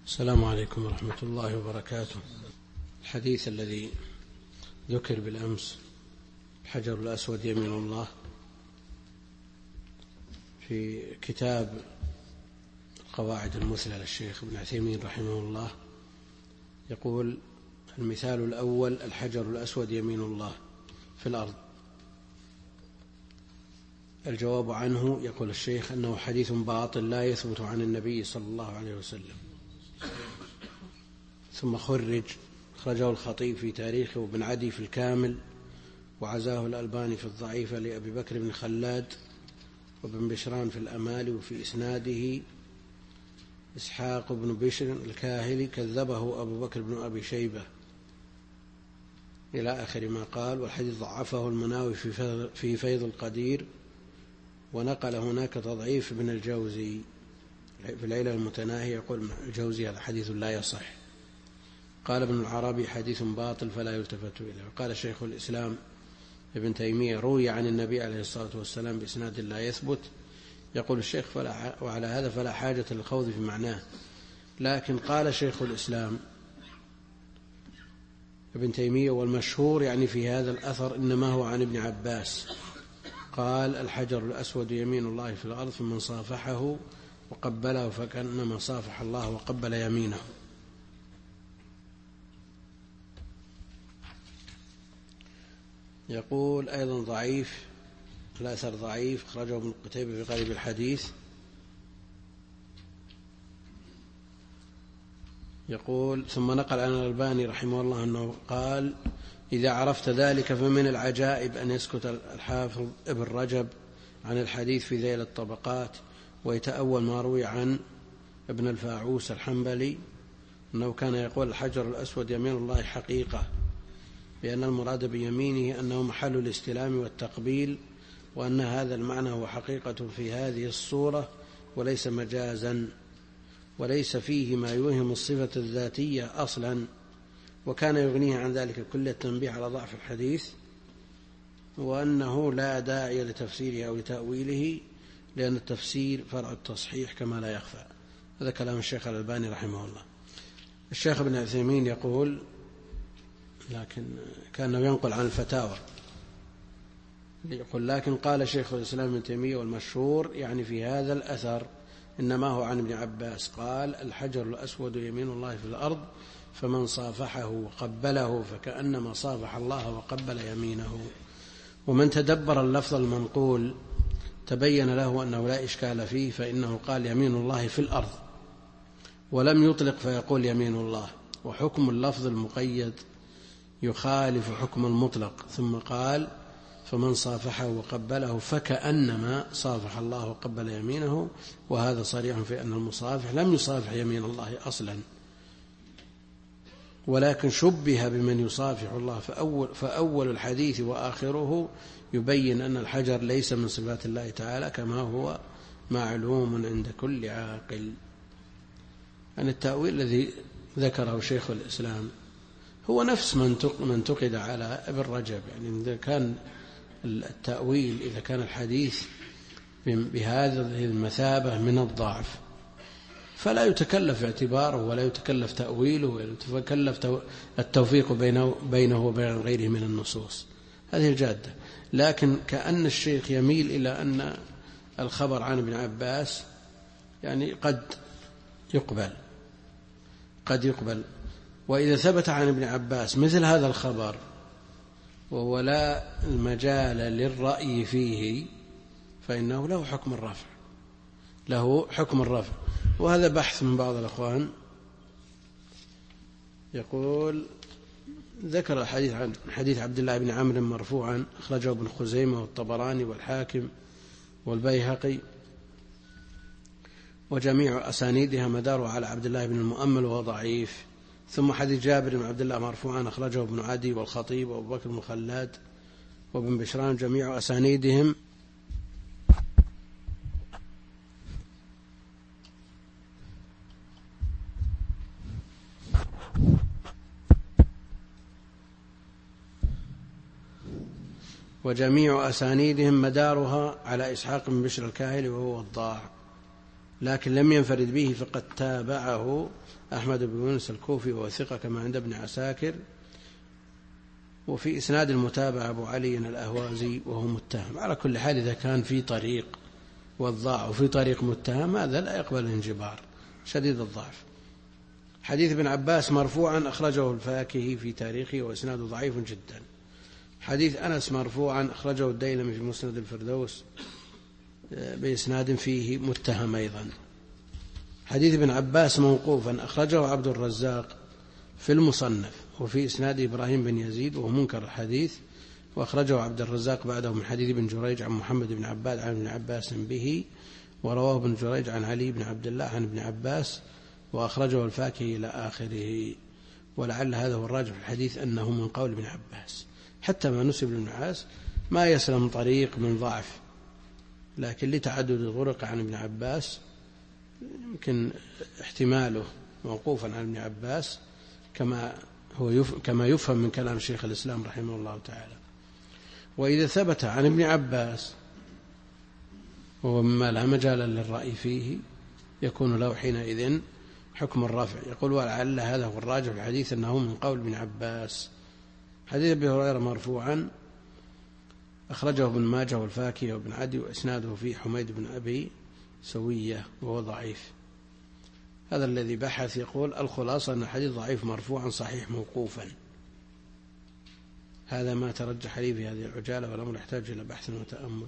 السلام عليكم ورحمة الله وبركاته. الحديث الذي ذكر بالأمس الحجر الأسود يمين الله في كتاب القواعد المثلى للشيخ ابن عثيمين رحمه الله يقول: المثال الأول الحجر الأسود يمين الله في الأرض. الجواب عنه يقول الشيخ أنه حديث باطل لا يثبت عن النبي صلى الله عليه وسلم. ثم خرجه الخطيب في تاريخه وابن عدي في الكامل، وعزاه الألباني في الضعيفة لأبي بكر بن خلاد وابن بشران في الأمال، وفي إسناده إسحاق بن بشر الكاهلي كذبه أبو بكر بن أبي شيبة إلى آخر ما قال. والحديث ضعفه المناوي في فيض القدير، ونقل هناك تضعيف ابن الجوزي في العلل المتناهية. يقول الجوزي: هذا حديث لا يصح. قال ابن العربي: حديث باطل فلا يلتفت إليه. وقال شيخ الإسلام ابن تيمية: روي عن النبي عليه الصلاة والسلام بإسناد لا يثبت. يقول الشيخ: وعلى هذا فلا حاجة للخوض في معناه. لكن قال شيخ الإسلام ابن تيمية: والمشهور يعني في هذا الأثر إنما هو عن ابن عباس قال: الحجر الأسود يمين الله في الأرض، فمن صافحه وقبله فكأنما صافح الله وقبل يمينه. يقول أيضا ضعيف، الأثر ضعيف، خرجه ابن قتيبة في غريب الحديث. يقول: ثم نقل عن الألباني رحمه الله أنه قال: إذا عرفت ذلك فمن العجائب أن يسكت الحافظ ابن رجب عن الحديث في ذيل الطبقات ويتأول ما روي عن ابن الفاعوس الحنبلي أنه كان يقول: الحجر الأسود يمين الله حقيقة، لأن المراد بيمينه أنه محل الاستلام والتقبيل، وأن هذا المعنى هو حقيقة في هذه الصورة وليس مجازا، وليس فيه ما يوهم الصفة الذاتية أصلا. وكان يغنيه عن ذلك كل التنبيه على ضعف الحديث، وأنه لا داعي لتفسيره أو لتأويله، لأن التفسير فرع التصحيح كما لا يخفى. هذا كلام الشيخ الألباني رحمه الله. الشيخ ابن عثيمين يقول، لكن كأنه ينقل عن الفتاوى، يقول: لكن قال شيخ الإسلام ابن تيمية: والمشهور يعني في هذا الأثر إنما هو عن ابن عباس قال: الحجر الأسود يمين الله في الأرض، فمن صافحه وقبله فكأنما صافح الله وقبل يمينه. ومن تدبر اللفظ المنقول تبين له أنه لا إشكال فيه، فإنه قال: يمين الله في الأرض، ولم يطلق فيقول يمين الله، وحكم اللفظ المقيد يخالف حكم المطلق. ثم قال: فمن صافحه وقبله فكأنما صافح الله وقبل يمينه، وهذا صريح في أن المصافح لم يصافح يمين الله أصلا، ولكن شبه بمن يصافح الله. فأول الحديث وآخره يبين أن الحجر ليس من صفات الله تعالى كما هو معلوم عند كل عاقل. أن التأويل الذي ذكره شيخ الإسلام هو نفس من انتقد على ابن رجب. يعني إذا كان التأويل، إذا كان الحديث بهذه المثابة من الضعف، فلا يتكلف اعتباره ولا يتكلف تأويله ولا يتكلف التوفيق بينه وبين غيره من النصوص. هذه الجادة. لكن كأن الشيخ يميل إلى أن الخبر عن ابن عباس يعني قد يقبل، وإذا ثبت عن ابن عباس مثل هذا الخبر وهو لا المجال للرأي فيه، فإنه له حكم الرفع. وهذا بحث من بعض الأخوان. يقول: ذكر الحديث عن حديث عبد الله بن عمرو مرفوعا، أخرجه ابن خزيمة والطبراني والحاكم والبيهقي، وجميع أسانيدها مدار على عبد الله بن المؤمل وهو ضعيف. ثم حديث جابر بن عبد الله مرفوعا، أخرجه ابن عدي والخطيب وأبو بكر بن خلاد وابن بشران، جميع أسانيدهم مدارها على إسحاق بن بشر الكاهلي وهو وضاع، لكن لم ينفرد به فقد تابعه أحمد بن يونس الكوفي وهو ثقة كما عند ابن عساكر. وفي إسناد المتابعة أبو علي الأهوازي وهو متهم. على كل حال إذا كان في طريق والضاع وفي طريق متهم هذا لا يقبل الانجبار شديد الضعف. حديث ابن عباس مرفوعا أخرجه الفاكهي في تاريخه وإسناده ضعيف جدا. حديث أنس مرفوعا أخرجه الديلمي في مسند الفردوس بإسناد فيه متهم أيضا. حديث ابن عباس موقوفا أخرجه عبد الرزاق في المصنف وفي إسناد إبراهيم بن يزيد وهو منكر الحديث، وأخرجه عبد الرزاق بعده من حديث ابن جريج عن محمد بن عباد عن ابن عباس به، ورواه ابن جريج عن علي بن عبد الله عن ابن عباس، وأخرجه الفاكهي إلى آخره. ولعل هذا هو الراجح في الحديث أنه من قول ابن عباس، حتى ما نسب ابن عباس ما يسلم طريق من ضعف، لكن لتعدد الطرق عن ابن عباس يمكن احتماله موقوفا عن ابن عباس كما يفهم من كلام شيخ الإسلام رحمه الله تعالى. وإذا ثبت عن ابن عباس وهو مما لا مجال للرأي فيه يكون له حينئذ حكم الرفع. يقول ولعل هذا هو الراجح في الحديث أنه من قول ابن عباس. حديث أبي هريرة مرفوعا أخرجه ابن ماجه والفاكهي وابن عدي وإسناده فيه حميد بن أبي سوية وهو ضعيف. هذا الذي بحث يقول الخلاصة أن الحديث ضعيف مرفوعا صحيح موقوفا. هذا ما ترجح لي في هذه العجالة، والأمر يحتاج إلى بحث وتأمل.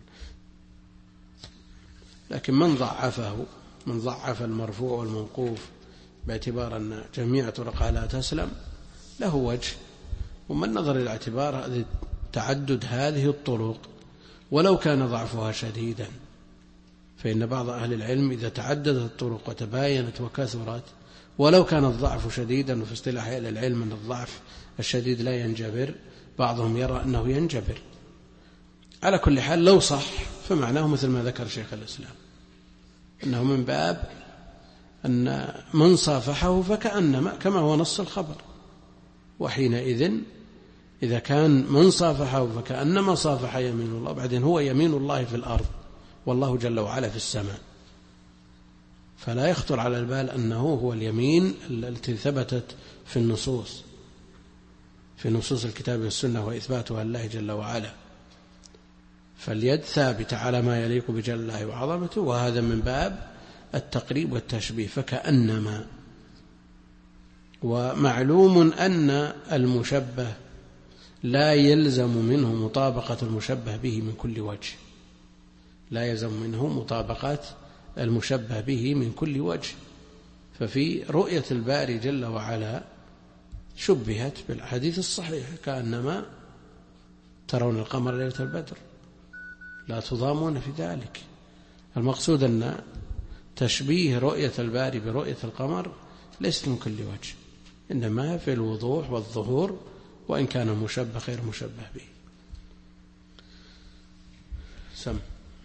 لكن من ضعف المرفوع والموقوف باعتبار أن جميع طرقها لا تسلم له وجه، ومن نظر إلى اعتبار تعدد هذه الطرق ولو كان ضعفها شديدا، فإن بعض أهل العلم إذا تعددت الطرق وتباينت وكثرت ولو كان الضعف شديدا، وفي اصطلاح أهل العلم أن الضعف الشديد لا ينجبر، بعضهم يرى أنه ينجبر. على كل حال لو صح فمعناه مثل ما ذكر شيخ الإسلام أنه من باب أن من صافحه فكأنما كما هو نص الخبر، وحينئذ إذا كان من صافحه فكأنما صافح يمين الله، بعدين هو يمين الله في الأرض والله جل وعلا في السماء، فلا يخطر على البال أنه هو اليمين التي ثبتت في نصوص الكتاب والسنة وإثباتها لله جل وعلا. فاليد ثابتة على ما يليق بجل الله وعظمته، وهذا من باب التقريب والتشبيه فكأنما. ومعلوم أن المشبه لا يلزم منه مطابقة المشبه به من كل وجه، لا يلزم منه مطابقة المشبه به من كل وجه. ففي رؤية الباري جل وعلا شبهت بالحديث الصحيح كأنما ترون القمر ليلة البدر لا تضامون في ذلك. المقصود أن تشبيه رؤية الباري برؤية القمر ليست من كل وجه، إنما في الوضوح والظهور، وإن كان المشبه غير مشبه به. سم.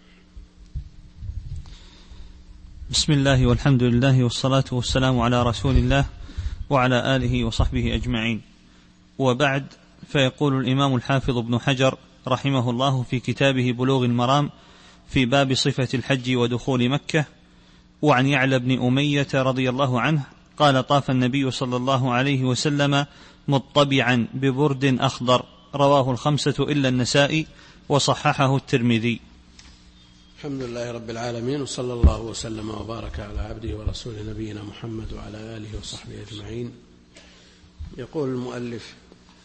بسم الله والحمد لله والصلاة والسلام على رسول الله وعلى آله وصحبه أجمعين، وبعد. فيقول الإمام الحافظ ابن حجر رحمه الله في كتابه بلوغ المرام في باب صفة الحج ودخول مكة: وعن يعلى بن أمية رضي الله عنه قال: طاف النبي صلى الله عليه وسلم مطبعا ببرد أخضر، رواه الخمسة إلا النسائي وصححه الترمذي. الحمد لله رب العالمين، وصلى الله وسلم وبارك على عبده ورسوله نبينا محمد وعلى آله وصحبه أجمعين. يقول المؤلف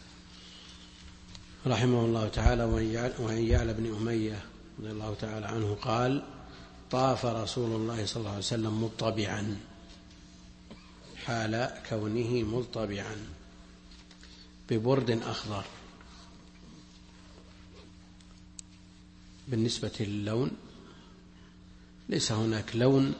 رحمه الله تعالى: وعن يعلى بن أمية رضي الله تعالى عنه قال: طاف رسول الله صلى الله عليه وسلم مطبعا، حال كونه مطبعا ببرد أخضر. بالنسبة للون ليس هناك لون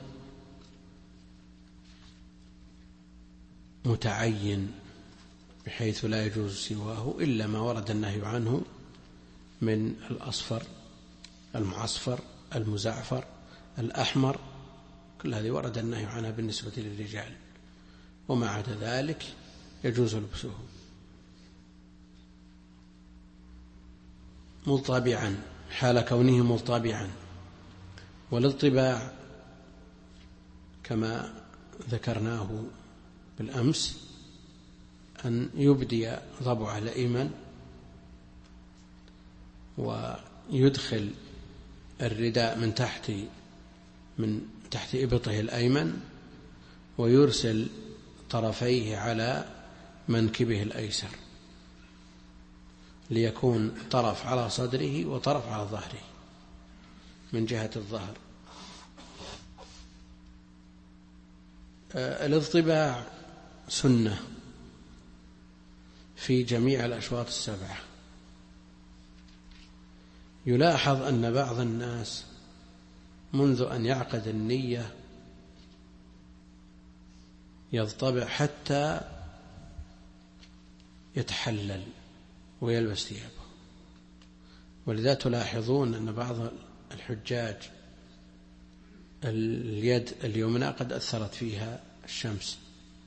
متعين بحيث لا يجوز سواه إلا ما ورد النهي عنه من الأصفر، المعصفر، المزعفر، الأحمر، كل هذه ورد النهي عنها بالنسبة للرجال، وما عدا ذلك يجوز لبسه. مطبعا حال كونه مطبعا، والاطباع كما ذكرناه بالأمس، أن يبدي ضبعه الأيمن ويدخل الرداء من تحت إبطه الأيمن ويرسل طرفيه على منكبه الأيسر، ليكون طرف على صدره وطرف على ظهره من جهة الظهر. الاضطباع سنة في جميع الأشواط السبعة. يلاحظ أن بعض الناس منذ أن يعقد النية يضطبع حتى يتحلل ويلبس ثيابه، ولذا تلاحظون أن بعض الحجاج اليد اليمنى قد أثرت فيها الشمس،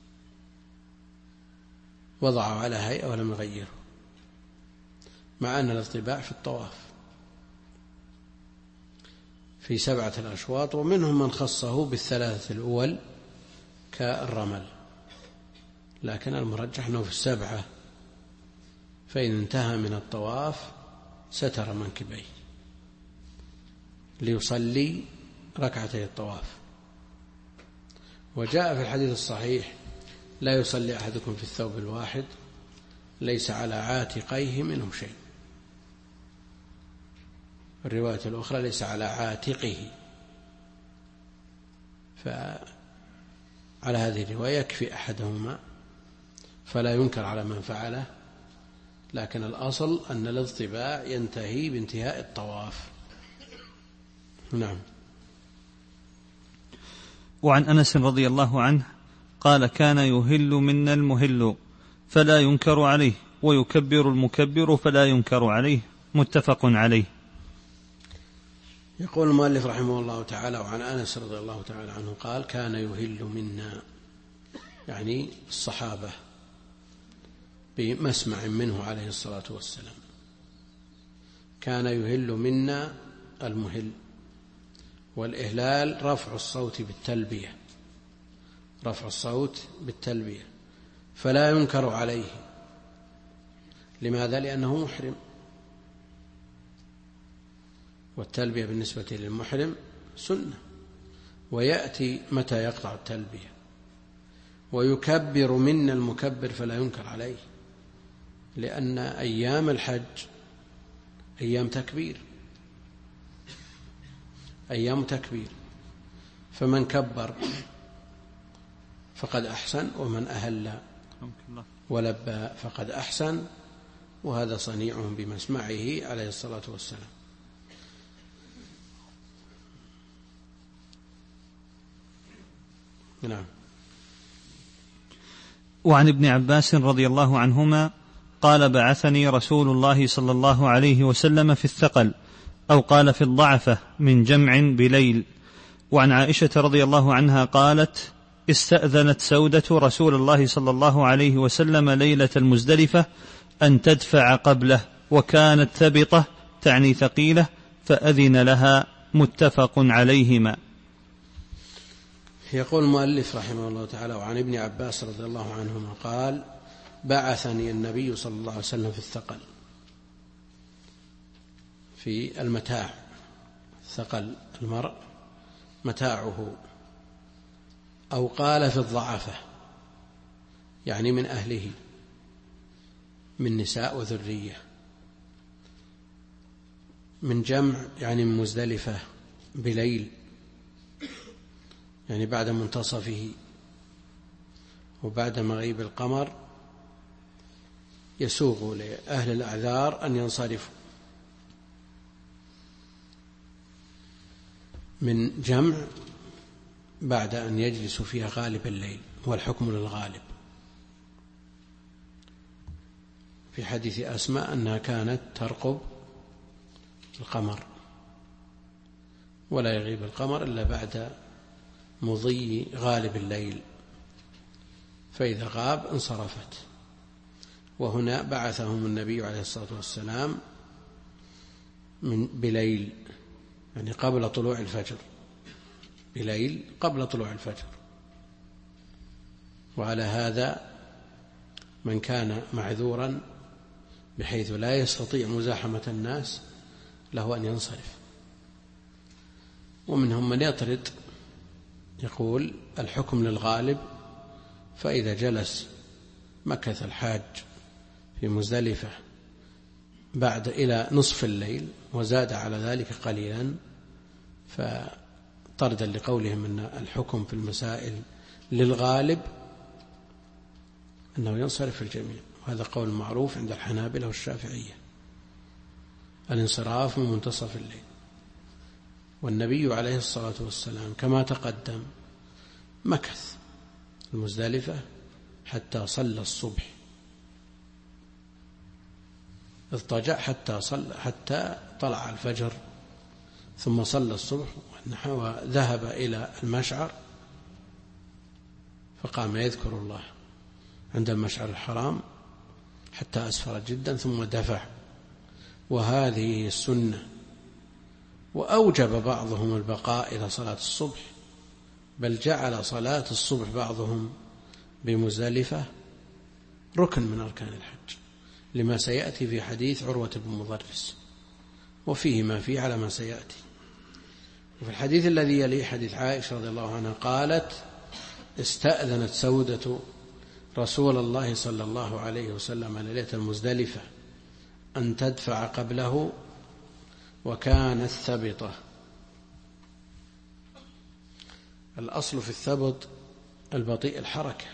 وضعوا على هيئة ولم يغيره، مع أن الاضطباع في الطواف في 7 الأشواط، ومنهم من خصه بالثلاثة الأول كالرمل، لكن المرجح أنه في 7، فإن انتهى من الطواف ستر منكبيه ليصلي ركعتي الطواف. وجاء في الحديث الصحيح: لا يصلي أحدكم في الثوب الواحد ليس على عاتقيه منه شيء. الرواية الأخرى: ليس على عاتقه. فعلى هذه الرواية يكفي أحدهما فلا ينكر على من فعله، لكن الأصل أن الاضطباع ينتهي بانتهاء الطواف. نعم. وعن أنس رضي الله عنه قال: كان يهل منا المهل فلا ينكر عليه، ويكبر المكبر فلا ينكر عليه، متفق عليه. يقول المؤلف رحمه الله تعالى: وعن أنس رضي الله تعالى عنه قال: كان يهل منا، يعني الصحابة بمسمع منه عليه الصلاة والسلام. كان يهل منا المهل، والإهلال رفع الصوت بالتلبية، رفع الصوت بالتلبية، فلا ينكر عليه. لماذا؟ لأنه محرم، والتلبية بالنسبة للمحرم سنة، ويأتي متى يقطع التلبية. ويكبر منا المكبر فلا ينكر عليه، لأن أيام الحج أيام تكبير، أيام تكبير، فمن كبر فقد أحسن، ومن أهل ولبى فقد أحسن، وهذا صنيعهم بمسمعه عليه الصلاة والسلام. نعم. وعن ابن عباس رضي الله عنهما قال: بعثني رسول الله صلى الله عليه وسلم في الثقل، أو قال في الضعفة، من جمع بليل. وعن عائشة رضي الله عنها قالت: استأذنت سودة رسول الله صلى الله عليه وسلم ليلة المزدلفة أن تدفع قبله، وكانت ثبطة تعني ثقيلة، فأذن لها، متفق عليهما. يقول المؤلف رحمه الله تعالى: وعن ابن عباس رضي الله عنهما قال: بعثني النبي صلى الله عليه وسلم في الثقل، في المتاع، ثقل المرء متاعه، أو قال في الضعفة، يعني من أهله، من نساء وذرية، من جمع يعني من مزدلفة بليل، يعني بعد منتصفه وبعد مغيب القمر، يسوغ لأهل الأعذار أن ينصرفوا من جمع بعد أن يجلسوا فيها غالب الليل، والحكم للغالب. في حديث أسماء أنها كانت ترقب القمر، ولا يغيب القمر إلا بعد مضي غالب الليل، فإذا غاب انصرفت. وهنا بعثهم النبي عليه الصلاة والسلام من بليل، يعني قبل طلوع الفجر، بليل قبل طلوع الفجر. وعلى هذا من كان معذورا بحيث لا يستطيع مزاحمة الناس له أن ينصرف. ومنهم من يطرد يقول الحكم للغالب، فإذا جلس مكث الحاج في مزدلفة بعد إلى نصف الليل وزاد على ذلك قليلا، فطردا لقولهم أن الحكم في المسائل للغالب أنه ينصرف الجميع. وهذا قول معروف عند الحنابلة والشافعية، الانصراف من منتصف الليل. والنبي عليه الصلاة والسلام كما تقدم مكث المزدلفة حتى صلى الصبح، اضطجع حتى طلع الفجر، ثم صلى الصبح وذهب إلى المشعر فقام يذكر الله عند المشعر الحرام حتى أسفر جدا ثم دفع. وهذه السنة. وأوجب بعضهم البقاء إلى صلاة الصبح، بل جعل صلاة الصبح بعضهم بمزدلفة ركن من أركان الحج، لما سيأتي في حديث عروة بن مضرس، وفيه ما فيه على ما سيأتي. وفي الحديث الذي يليه حديث عائشة رضي الله عنها قالت استأذنت سودة رسول الله صلى الله عليه وسلم ليلة المزدلفة أن تدفع قبله وكان الثبطة. الأصل في الثبط البطيء الحركة،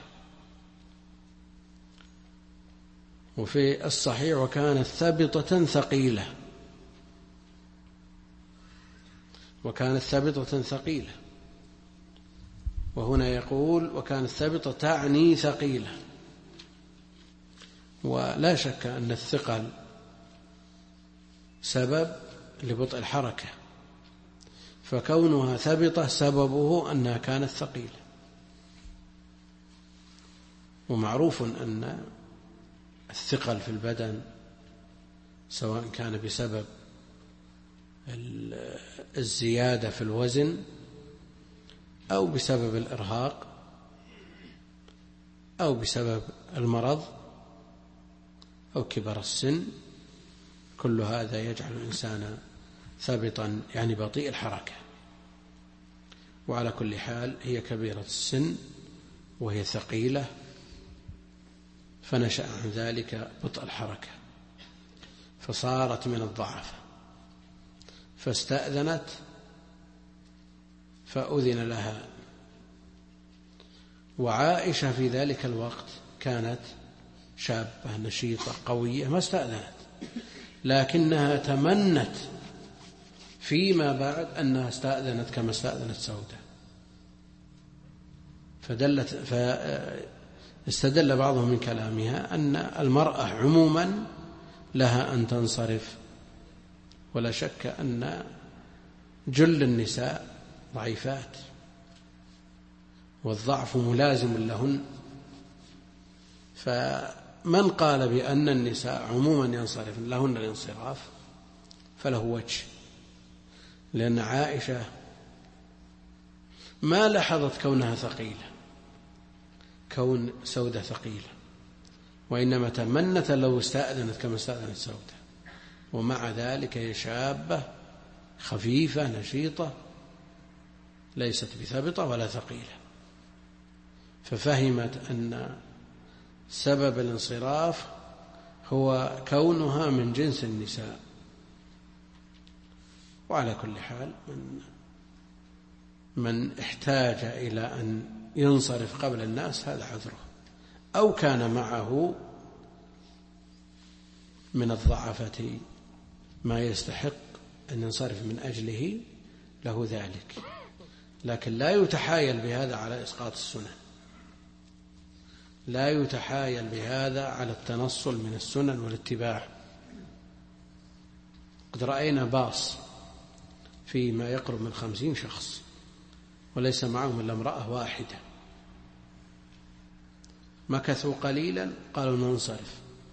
وفي الصحيح وكانت ثبطة ثقيلة، وكانت ثبطة ثقيلة، وهنا يقول وكانت ثبطة تعني ثقيلة. ولا شك أن الثقل سبب لبطء الحركة، فكونها ثبطة سببه أنها كانت ثقيلة. ومعروف أن الثقل في البدن سواء كان بسبب الزيادة في الوزن أو بسبب الإرهاق أو بسبب المرض أو كبر السن، كل هذا يجعل الإنسان ثابطا يعني بطيء الحركة. وعلى كل حال هي كبيرة السن وهي ثقيلة، فنشأ عن ذلك بطء الحركة، فصارت من الضعف، فاستأذنت فأذن لها. وعائشة في ذلك الوقت كانت شابة نشيطة قوية ما استأذنت، لكنها تمنت فيما بعد أنها استأذنت كما استأذنت سودة، فاستدل بعضهم من كلامها أن المرأة عموما لها أن تنصرف. ولا شك أن جل النساء ضعيفات والضعف ملازم لهن، فمن قال بأن النساء عموما ينصرف لهن الانصراف فله وجه، لأن عائشة ما لاحظت كونها ثقيلة، كون سودة ثقيلة، وإنما تمنت لو استأذنت كما استأذنت سودة، ومع ذلك هي شابة خفيفة نشيطة ليست بثابطة ولا ثقيلة، ففهمت أن سبب الانصراف هو كونها من جنس النساء. وعلى كل حال من احتاج إلى أن ينصرف قبل الناس هذا عذره، أو كان معه من الضعفة ما يستحق أن ينصرف من أجله له ذلك، لكن لا يتحايل بهذا على إسقاط السنن، لا يتحايل بهذا على التنصل من السنن والاتباع. قد رأينا باص فيما يقرب من 50 شخص وليس معهم إلا امرأة واحدة، مكثوا قليلا قالوا ننصرف.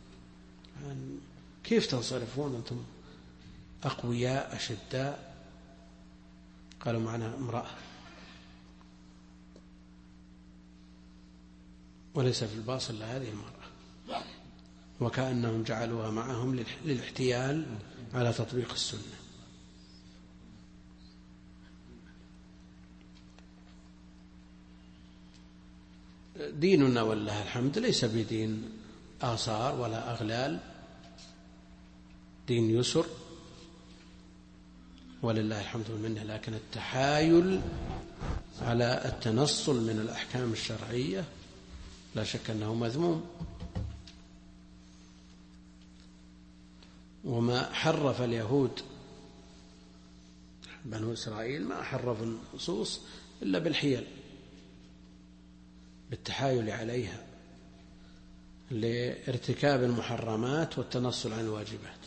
كيف تنصرفون أنتم أقوياء أشداء؟ قالوا معنا امرأة. وليس في الباص إلا هذه المرأة، وكأنهم جعلوها معهم للاحتيال على تطبيق السنة. ديننا والله الحمد ليس بدين آثار ولا أغلال، دين يسر ولله الحمد والمنة، لكن التحايل على التنصل من الأحكام الشرعية لا شك أنه مذموم. وما حرف اليهود بنو إسرائيل ما حرفوا النصوص إلا بالحيل، بالتحايل عليها لارتكاب المحرمات والتنصل عن الواجبات.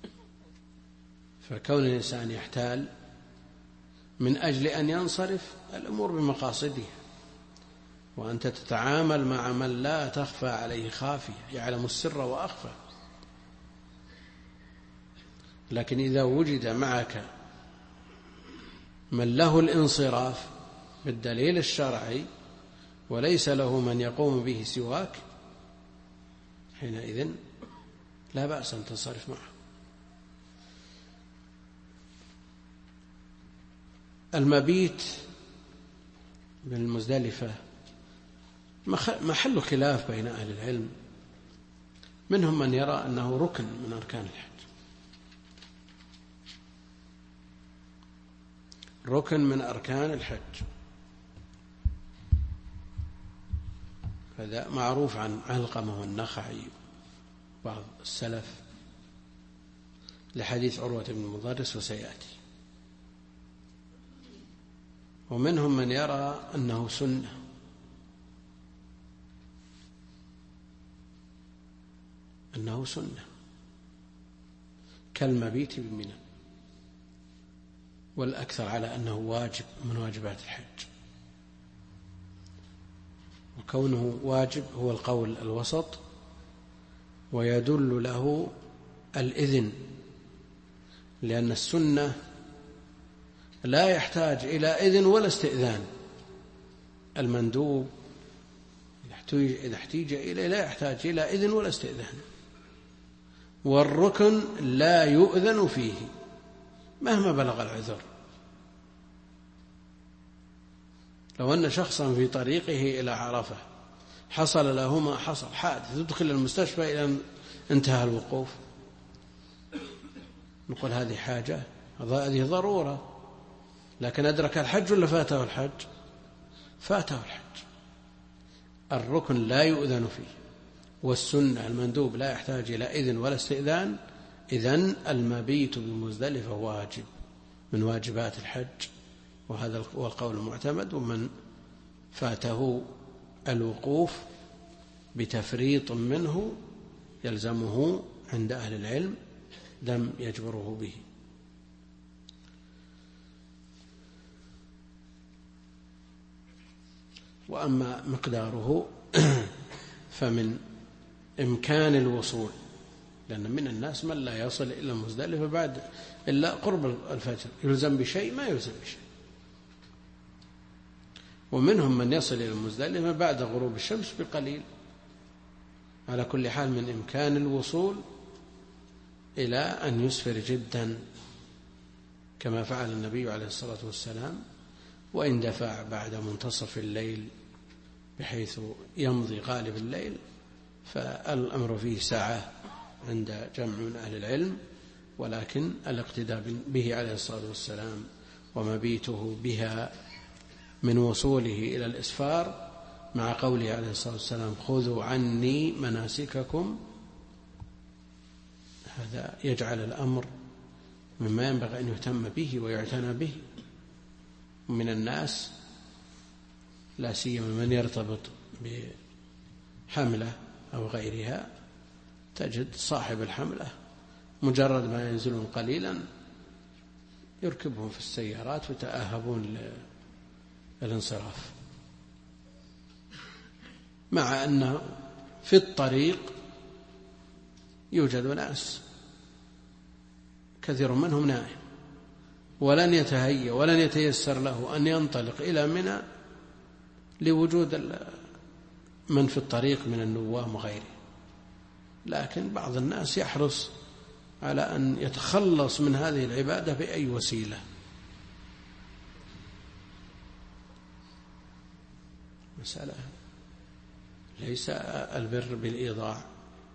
فكون الإنسان يحتال من أجل أن ينصرف، الأمور بمقاصدها، وأنت تتعامل مع من لا تخفى عليه خافية، يعلم السر وأخفى. لكن إذا وجد معك من له الانصراف بالدليل الشرعي وليس له من يقوم به سواك، حينئذ لا بأس أن تنصرف معه. المبيت بالمزدلفة محل خلاف بين أهل العلم، منهم من يرى أنه ركن من أركان الحج، ركن من أركان الحج. هذا معروف عن علقمة والنخعي بعض السلف لحديث عروة بن المضرس وسيأتي. ومنهم من يرى أنه سنة، أنه سنة كالمبيت بمنى، والأكثر على أنه واجب من واجبات الحج. وكونه واجب هو القول الوسط، ويدل له الإذن، لأن السنة لا يحتاج إلى إذن ولا استئذان. المندوب إذا احتيج إليه لا يحتاج إلى إذن ولا استئذان. والركن لا يؤذن فيه مهما بلغ العذر. لو أن شخصا في طريقه إلى عرفة حصل له ما حصل، حادث، يدخل المستشفى إلى أن انتهى الوقوف، نقول هذه حاجة، هذه ضرورة. لكن أدرك الحج ولا فاته الحج؟ فاته الحج. الركن لا يؤذن فيه، والسنة المندوب لا يحتاج إلى إذن ولا استئذان. إذن المبيت بمزدلفة واجب من واجبات الحج، وهذا هو القول المعتمد. ومن فاته الوقوف بتفريط منه يلزمه عند أهل العلم دم يجبره به. وأما مقداره فمن إمكان الوصول، لأن من الناس من لا يصل إلى مزدلفة بعد إلا قرب الفجر، يلزم بشيء ما يلزم بشيء. ومنهم من يصل إلى مزدلفة بعد غروب الشمس بقليل. على كل حال من إمكان الوصول إلى أن يسفر جدا، كما فعل النبي عليه الصلاة والسلام، وإن دفع بعد منتصف الليل بحيث يمضي غالب الليل، فالأمر فيه ساعة عند جمع من أهل العلم. ولكن الاقتداء به عليه الصلاة والسلام ومبيته بها من وصوله إلى الإسفار، مع قوله عليه الصلاة والسلام خذوا عني مناسككم، هذا يجعل الأمر مما ينبغي أن يهتم به ويعتنى به. من الناس لا سيما من يرتبط بحملة أو غيرها، تجد صاحب الحملة مجرد ما ينزلون قليلا يركبهم في السيارات ويتأهبون للانصراف، مع أن في الطريق يوجد ناس كثير منهم نائم، ولن يتهيأ ولن يتيسر له أن ينطلق إلى منى لوجود من في الطريق من النوام وغيره، لكن بعض الناس يحرص على أن يتخلص من هذه العبادة بأي وسيلة. مسألة ليس البر بالإيضاع،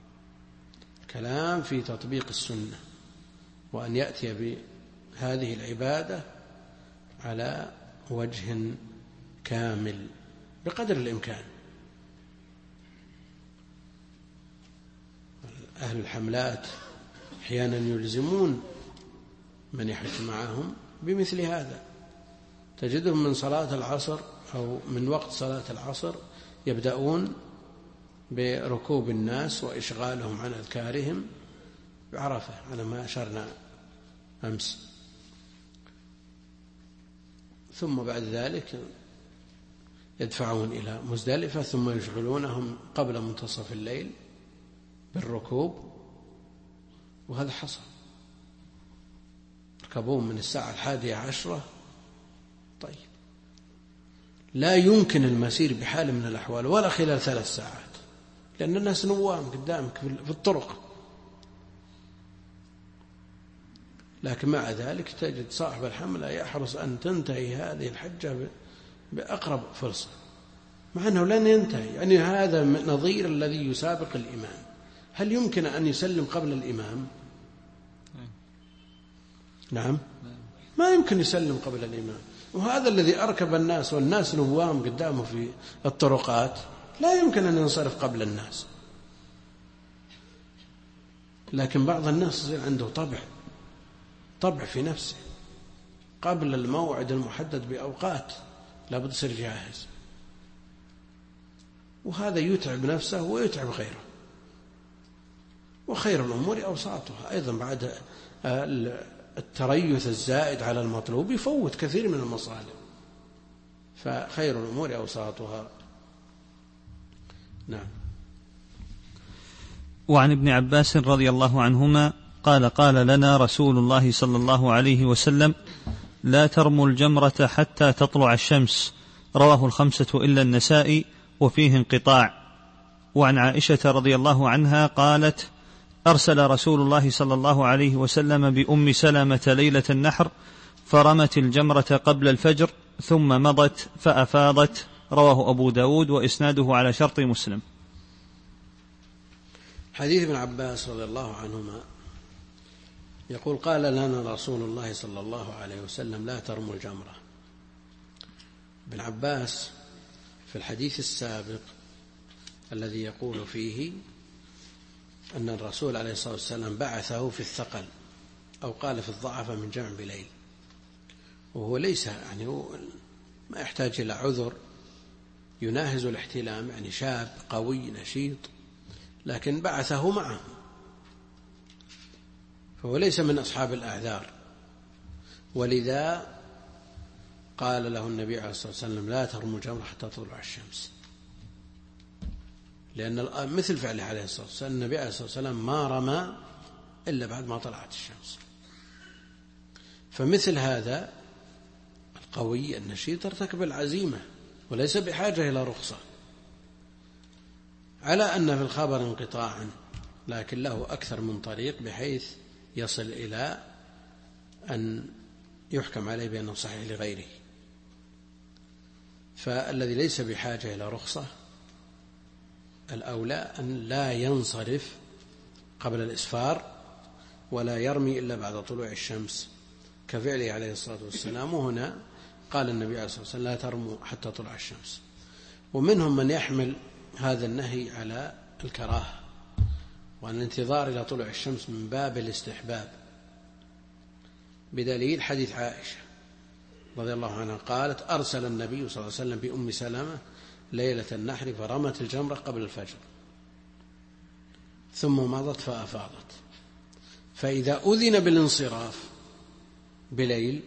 كلام في تطبيق السنة، وأن يأتي بهذه العبادة على وجه كامل بقدر الإمكان. أهل الحملات أحيانا يلزمون من يحج معهم بمثل هذا، تجدهم من صلاة العصر أو من وقت صلاة العصر يبدأون بركوب الناس وإشغالهم عن أذكارهم بعرفة على ما أشرنا أمس، ثم بعد ذلك يدفعون إلى مزدلفة، ثم يشغلونهم قبل منتصف الليل بالركوب. وهذا حصل، ركبون من الساعة 11. طيب، لا يمكن المسير بحال من الأحوال ولا خلال 3 ساعات، لأن الناس نوام قدامك في الطرق. لكن مع ذلك تجد صاحب الحملة يحرص أن تنتهي هذه الحجة بأقرب فرصة، مع أنه لن ينتهي. يعني هذا نظير الذي يسابق الإمام. هل يمكن أن يسلم قبل الإمام؟ نعم، ما يمكن يسلم قبل الإمام. وهذا الذي أركب الناس والناس نوام قدامه في الطرقات لا يمكن أن ينصرف قبل الناس. لكن بعض الناس يصير عنده طبع في نفسه، قبل الموعد المحدد بأوقات لابد يصير جاهز، وهذا يتعب نفسه ويتعب غيره. وخير الأمور أوساطها. أيضا بعد التريث الزائد على المطلوب يفوت كثير من المصالح، فخير الأمور أوساطها. نعم. وعن ابن عباس رضي الله عنهما قال: قال لنا رسول الله صلى الله عليه وسلم: لا ترموا الجمرة حتى تطلع الشمس. رواه 5 إلا النسائي، وفيه انقطاع. وعن عائشة رضي الله عنها قالت: أرسل رسول الله صلى الله عليه وسلم بأم سلمة ليلة النحر، فرمت الجمرة قبل الفجر ثم مضت فأفاضت. رواه أبو داود، وإسناده على شرط مسلم. حديث ابن عباس رضي الله عنهما يقول: قال لنا رسول الله صلى الله عليه وسلم: لا ترموا الجمرة. ابن عباس في الحديث السابق الذي يقول فيه أن الرسول عليه الصلاة والسلام بعثه في الثقل، أو قال في الضعف من جمع بليل، وهو ليس يعني ما يحتاج إلى عذر يناهز الاحتلام، يعني شاب قوي نشيط، لكن بعثه معه، فهو ليس من أصحاب الأعذار. ولذا قال له النبي عليه الصلاة والسلام: لا ترموا الجمرة حتى تطلع الشمس، لأن مثل فعله عليه الصلاة والسلام، النبي عليه الصلاة والسلام ما رمى إلا بعد ما طلعت الشمس. فمثل هذا القوي النشيط ارتكب العزيمة وليس بحاجة إلى رخصة، على أن في الخبر انقطاعا، لكن له أكثر من طريق بحيث يصل إلى أن يحكم عليه بأنه صحيح لغيره. فالذي ليس بحاجة إلى رخصة الأولى أن لا ينصرف قبل الإسفار ولا يرمي إلا بعد طلوع الشمس كفعله عليه الصلاة والسلام. وهنا قال النبي عليه الصلاة والسلام: لا ترموا حتى طلع الشمس. ومنهم من يحمل هذا النهي على الكراهة، وأن الانتظار إلى طلوع الشمس من باب الاستحباب، بدليل حديث عائشة رضي الله عنها قالت: أرسل النبي صلى الله عليه وسلم بأم سلمة ليلة النحر فرمت الجمرة قبل الفجر ثم مضت فأفاضت. فإذا أذن بالانصراف بليل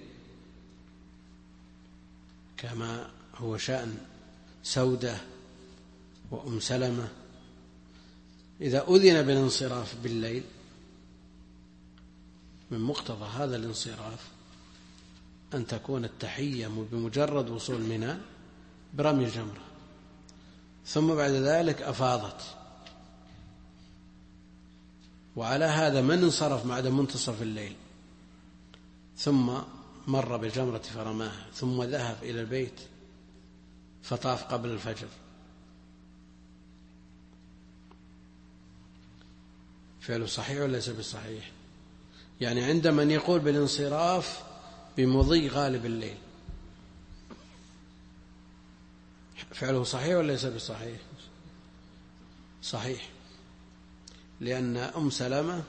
كما هو شأن سودة وأم سلمة، إذا أذن بالانصراف بالليل من مقتضى هذا الانصراف أن تكون التحية بمجرد وصول منى برمي الجمرة، ثم بعد ذلك أفاضت، وعلى هذا من انصرف بعد منتصف الليل ثم مر بالجمرة فرماها ثم ذهب إلى البيت فطاف قبل الفجر، فعله صحيح ولا ليس بصحيح؟ يعني عند من يقول بالانصراف بمضي غالب الليل فعله صحيح ولا ليس بصحيح؟ صحيح، لأن أم سلمة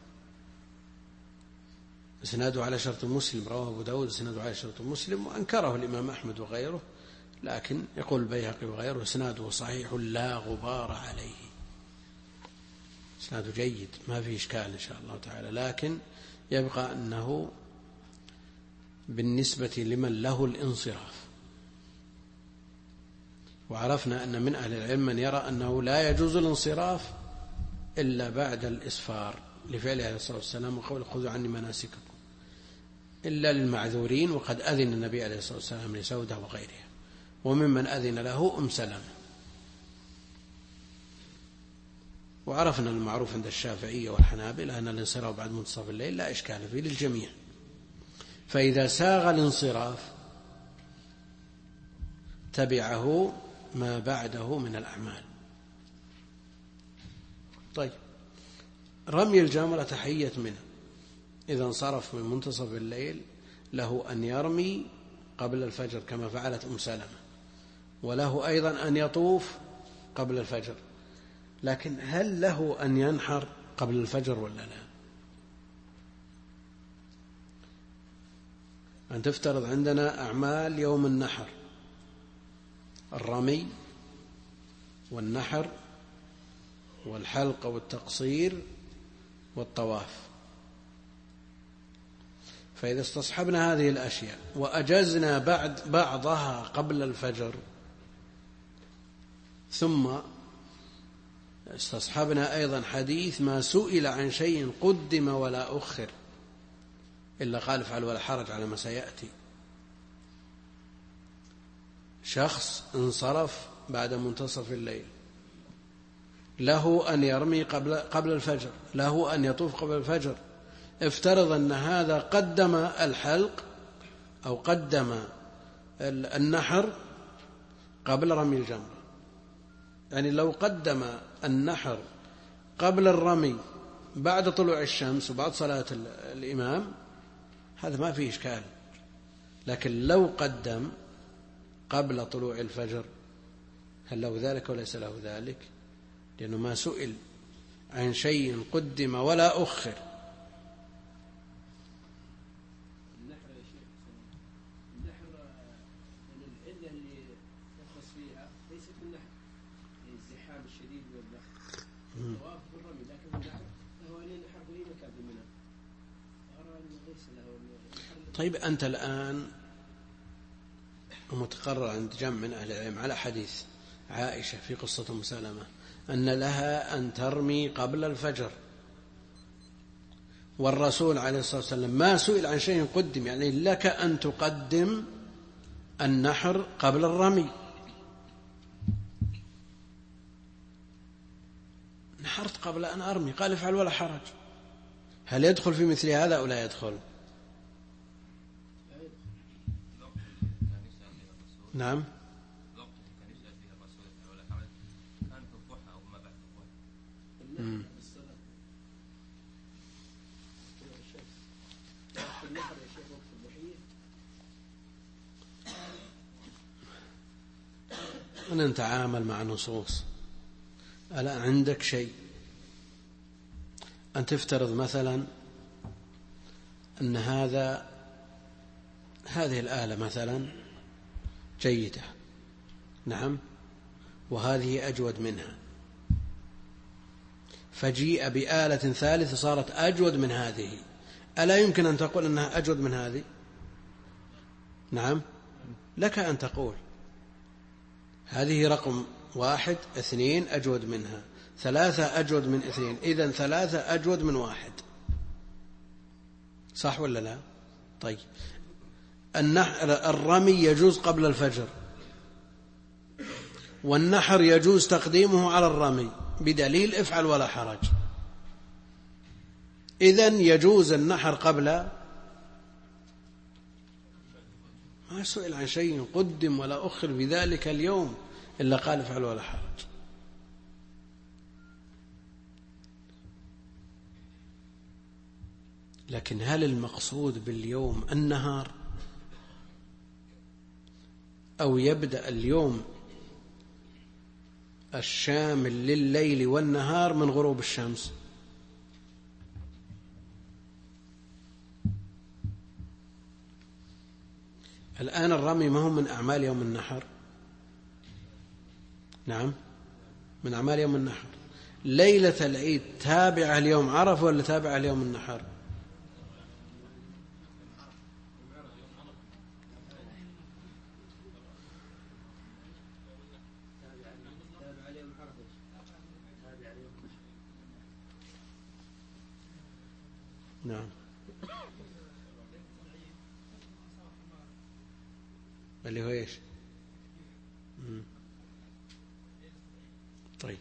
اسناده على شرط مسلم، رواه أبو داود اسناده على شرط مسلم، وأنكره الإمام أحمد وغيره، لكن يقول البيهقي وغيره اسناده صحيح لا غبار عليه، اسناده جيد ما فيه إشكال إن شاء الله تعالى، لكن يبقى أنه بالنسبة لمن له الانصراف. وعرفنا أن من أهل العلم من يرى أنه لا يجوز الانصراف إلا بعد الإسفار لفعله عليه الصلاة والسلام وقول خذوا عني مناسككم، إلا للمعذورين، وقد أذن النبي عليه الصلاة والسلام لسودة وغيرها، وممن أذن له أم سلمة. وعرفنا المعروف عند الشافعية والحنابلة أن الانصراف بعد منتصف الليل لا إشكال فيه للجميع، فإذا ساغ الانصراف تبعه ما بعده من الأعمال. طيب، رمي الجمرة تحية منه، إذا انصرف من منتصف الليل له أن يرمي قبل الفجر كما فعلت أم سلمة، وله أيضا أن يطوف قبل الفجر، لكن هل له أن ينحر قبل الفجر ولا لا؟ أن تفترض عندنا أعمال يوم النحر، الرمي والنحر والحلق والتقصير والطواف، فإذا استصحبنا هذه الأشياء وأجزنا بعضها قبل الفجر ثم استصحبنا أيضا حديث ما سئل عن شيء قدم ولا أخر إلا قال افعل ولا حرج على ما سيأتي، شخص انصرف بعد منتصف الليل له أن يرمي قبل الفجر، له أن يطوف قبل الفجر، افترض أن هذا قدم الحلق أو قدم النحر قبل رمي الجمرة، يعني لو قدم النحر قبل الرمي بعد طلوع الشمس وبعد صلاة الإمام هذا ما فيه إشكال، لكن لو قدم قبل طلوع الفجر هل له ذلك وليس له ذلك؟ لأنه ما سئل عن شيء قدم ولا أخر. النحر يا شيخ، النحر العلة اللي تخص فيها ليست النحر الزحام الشديد والنحر الطواف بالرمي، لكن النحر له أن ينحر في أي مكان في منى، أرى أنه ليس له. طيب، أنت الآن متقرر عند جمع من أهل العلم على حديث عائشة في قصة أم سلمة أن لها أن ترمي قبل الفجر، والرسول عليه الصلاة والسلام ما سئل عن شيء قدم، يعني لك أن تقدم النحر قبل الرمي. نحرت قبل أن أرمي، قال افعل ولا حرج، هل يدخل في مثل هذا أو لا يدخل؟ نعم. نتعامل مع نصوص. الآن عندك شيء، أن تفترض مثلا أن هذه الآلة مثلا جيدة، نعم، وهذه أجود منها، فجيء بآلة ثالثة صارت أجود من هذه، ألا يمكن أن تقول أنها أجود من هذه؟ نعم، لك أن تقول هذه رقم 1 2 أجود منها، 3 أجود من 2، إذن 3 أجود من 1، صح ولا لا؟ طيب، الرمي يجوز قبل الفجر، والنحر يجوز تقديمه على الرمي بدليل افعل ولا حرج. إذن يجوز النحر قبل، ما سئل عن شيء قدم ولا أخر في ذلك اليوم إلا قال افعل ولا حرج. لكن هل المقصود باليوم النهار أو يبدأ اليوم الشامل لليل والنهار من غروب الشمس؟ الآن الرمي ما هو من أعمال يوم النحر؟ نعم من أعمال يوم النحر. ليلة العيد تابعة ليوم عرفة ولا تابعة ليوم النحر؟ نعم اللي هو ايش؟ طيب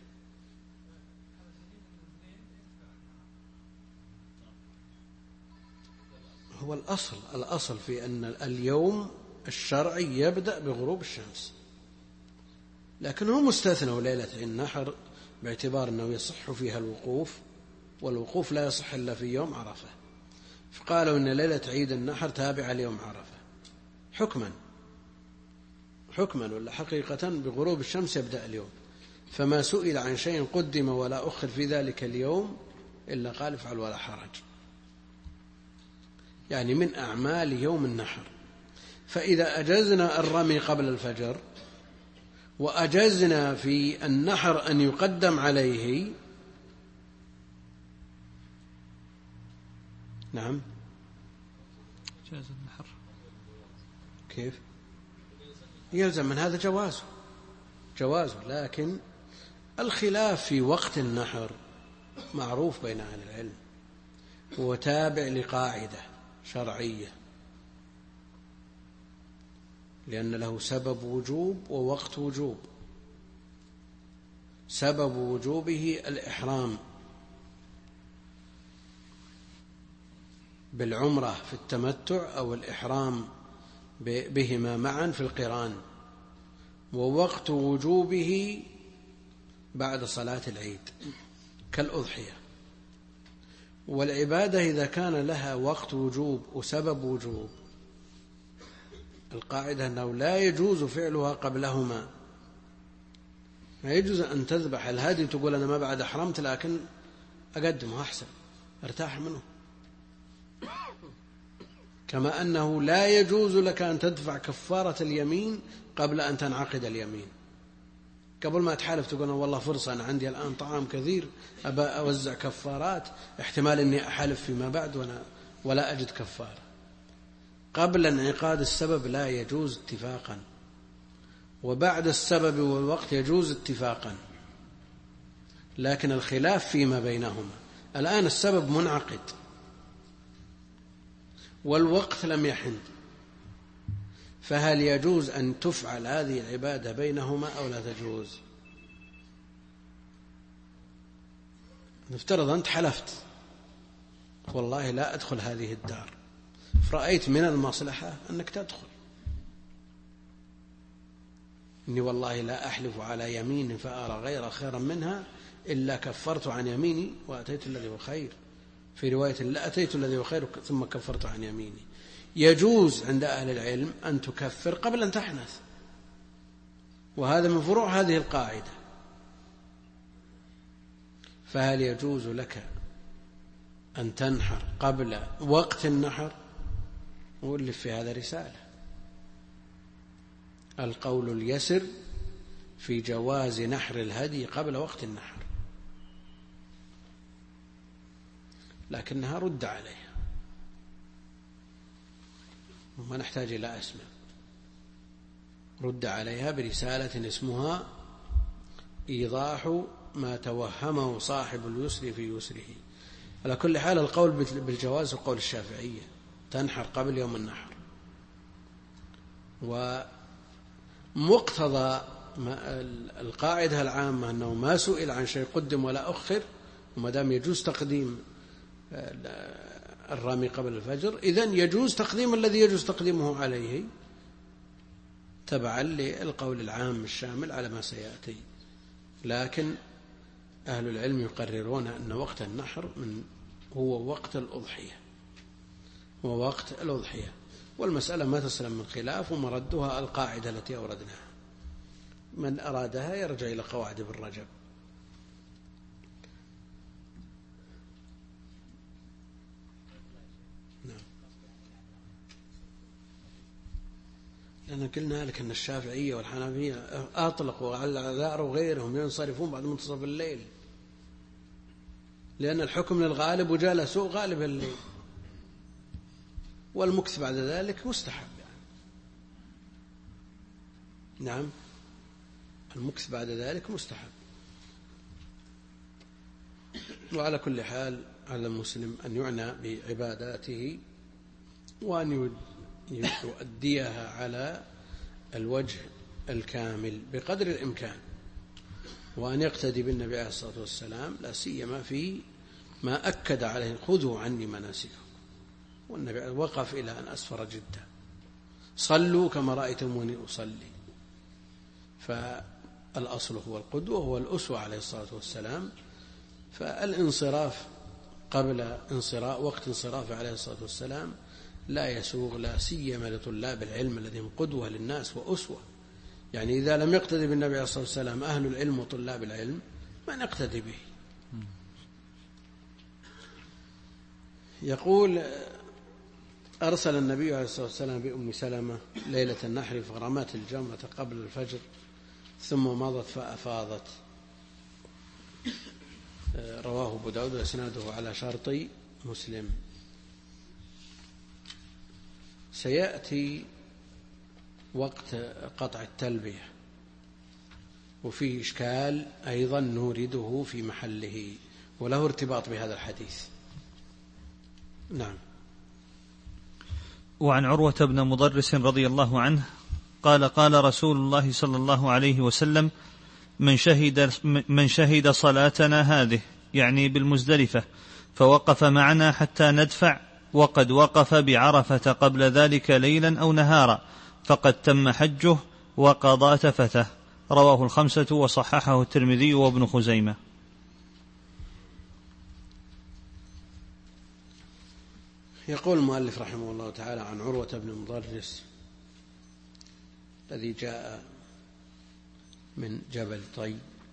هو الأصل في أن اليوم الشرعي يبدأ بغروب الشمس، لكن هو مستثنى ليلة النحر باعتبار أنه يصح فيها الوقوف، والوقوف لا يصح إلا في يوم عرفة، فقالوا أن ليلة عيد النحر تابعة ليوم عرفة حكما ولا حقيقة بغروب الشمس يبدأ اليوم. فما سئل عن شيء قدم ولا أخر في ذلك اليوم إلا قال افعل ولا حرج، يعني من أعمال يوم النحر. فإذا أجزنا الرمي قبل الفجر وأجزنا في النحر أن يقدم عليه، نعم جاز النحر كيف يلزم من هذا جوازه، لكن الخلاف في وقت النحر معروف بين أهل العلم، هو تابع لقاعدة شرعية، لأن له سبب وجوب ووقت وجوب. سبب وجوبه الإحرام بالعمرة في التمتع أو الإحرام بهما معا في القران، ووقت وجوبه بعد صلاة العيد كالأضحية. والعبادة إذا كان لها وقت وجوب وسبب وجوب، القاعدة أنه لا يجوز فعلها قبلهما. ما يجوز أن تذبح الهدي تقول أنا ما بعد أحرمت لكن أقدمه أحسن ارتاح منه، كما أنه لا يجوز لك أن تدفع كفارة اليمين قبل أن تنعقد اليمين. قبل ما تحالف تقول والله فرصة أنا عندي الآن طعام كثير أبى أوزع كفارات، احتمال أني أحالف فيما بعد ولا أجد كفارة. قبل انعقاد السبب لا يجوز اتفاقا، وبعد السبب والوقت يجوز اتفاقا، لكن الخلاف فيما بينهما. الآن السبب منعقد والوقت لم يحن، فهل يجوز أن تفعل هذه العبادة بينهما أو لا تجوز؟ نفترض أنت حلفت والله لا أدخل هذه الدار، فرأيت من المصلحة أنك تدخل، إني والله لا أحلف على يمين فأرى غير خيرا منها إلا كفرت عن يميني وأتيت الذي هو خير، في رواية لا أتيت الذي هو خير ثم كفرت عن يميني. يجوز عند أهل العلم أن تكفر قبل أن تحنث، وهذا من فروع هذه القاعدة. فهل يجوز لك أن تنحر قبل وقت النحر؟ أولف في هذا رسالة، القول اليسر في جواز نحر الهدي قبل وقت النحر، لكنها رد عليها وما نحتاج إلى أسماء، رد عليها برسالة اسمها إيضاح ما توهمه صاحب اليسر في يسره. على كل حال القول بالجواز وقول الشافعية، تنحر قبل يوم النحر. ومقتضى القاعدة العامة أنه ما سئل عن شيء قدم ولا أخر، وما دام يجوز تقديم الرامي قبل الفجر، إذن يجوز تقديم الذي يجوز تقديمه عليه تبعا للقول العام الشامل على ما سيأتي. لكن أهل العلم يقررون أن وقت النحر هو وقت الأضحية، هو وقت الأضحية، والمسألة ما تسلم من خلاف، ومردها القاعدة التي أوردناها. من أرادها يرجع إلى قواعد ابن رجب. نعم. لأن قلنا لك أن الشافعية والحنفية أطلقوا على الأعذار وغيرهم ينصرفون بعد منتصف الليل، لأن الحكم للغالب وجالسوا غالب الليل، والمكث بعد ذلك مستحب يعني. نعم، المكث بعد ذلك مستحب. وعلى كل حال على المسلم أن يعنى بعباداته وأن يؤديها على الوجه الكامل بقدر الإمكان، وأن يقتدي بالنبي عليه الصلاة والسلام، لا سيما في ما أكد عليه خذوا عني مناسككم، والنبي وقف إلى أن أسفر جدا، صلوا كما رأيتموني أصلي. فالأصل هو القدوة، هو الأسوة عليه الصلاة والسلام. فالانصراف قبل وقت انصرافه عليه الصلاة والسلام لا يسوغ، لا سيما لطلاب العلم الذين قدوة للناس وأسوة. يعني إذا لم يقتدي بالنبي عليه الصلاة والسلام أهل العلم وطلاب العلم، ما نقتدي به. يقول: أرسل النبي عليه الصلاة والسلام بأم سلمة ليلة النحر فرمت الجمرة قبل الفجر ثم مضت فأفاضت. رواه أبو داود وإسناده على شرط مسلم. سيأتي وقت قطع التلبية، وفيه إشكال أيضا نورده في محله، وله ارتباط بهذا الحديث. نعم. وعن عروة بن مضرس رضي الله عنه قال: قال رسول الله صلى الله عليه وسلم: من شهد صلاتنا هذه، يعني بالمزدلفة، فوقف معنا حتى ندفع، وقد وقف بعرفة قبل ذلك ليلا أو نهارا، فقد تم حجه وقضى تفته. رواه الخمسة وصححه الترمذي وابن خزيمة. يقول المؤلف رحمه الله تعالى عن عروة بن مضرس الذي جاء من جبل طي،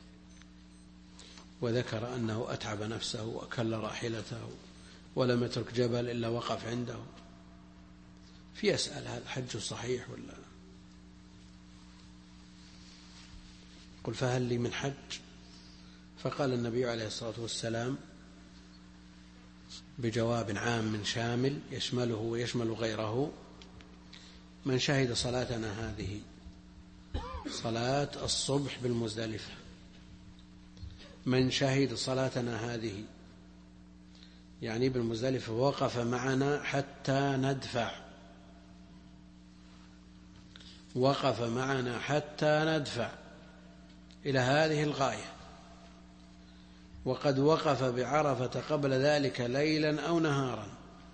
وذكر أنه أتعب نفسه وأكل راحلته ولم يترك جبل إلا وقف عنده. فيسأل: هل الحج صحيح ولا؟ قل: فهل لي من حج؟ فقال النبي عليه الصلاة والسلام بجواب عام شامل يشمله ويشمل غيره: من شهد صلاتنا هذه، صلاة الصبح بالمزدلفة، من شهد صلاتنا هذه يعني بالمزدلفة وقف معنا حتى ندفع، وقف معنا حتى ندفع إلى هذه الغاية، وقد وقف بعرفة قبل ذلك ليلا أو نهارا،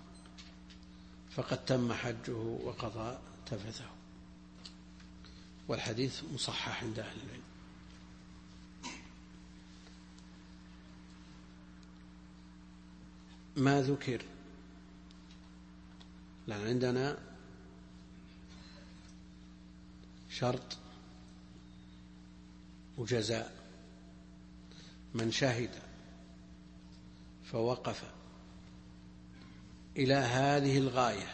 فقد تم حجه وقضى تفثه. والحديث مصحح عند أهل العلم. ما ذكر، لأن عندنا شرط وجزاء: من شهد فوقف إلى هذه الغاية،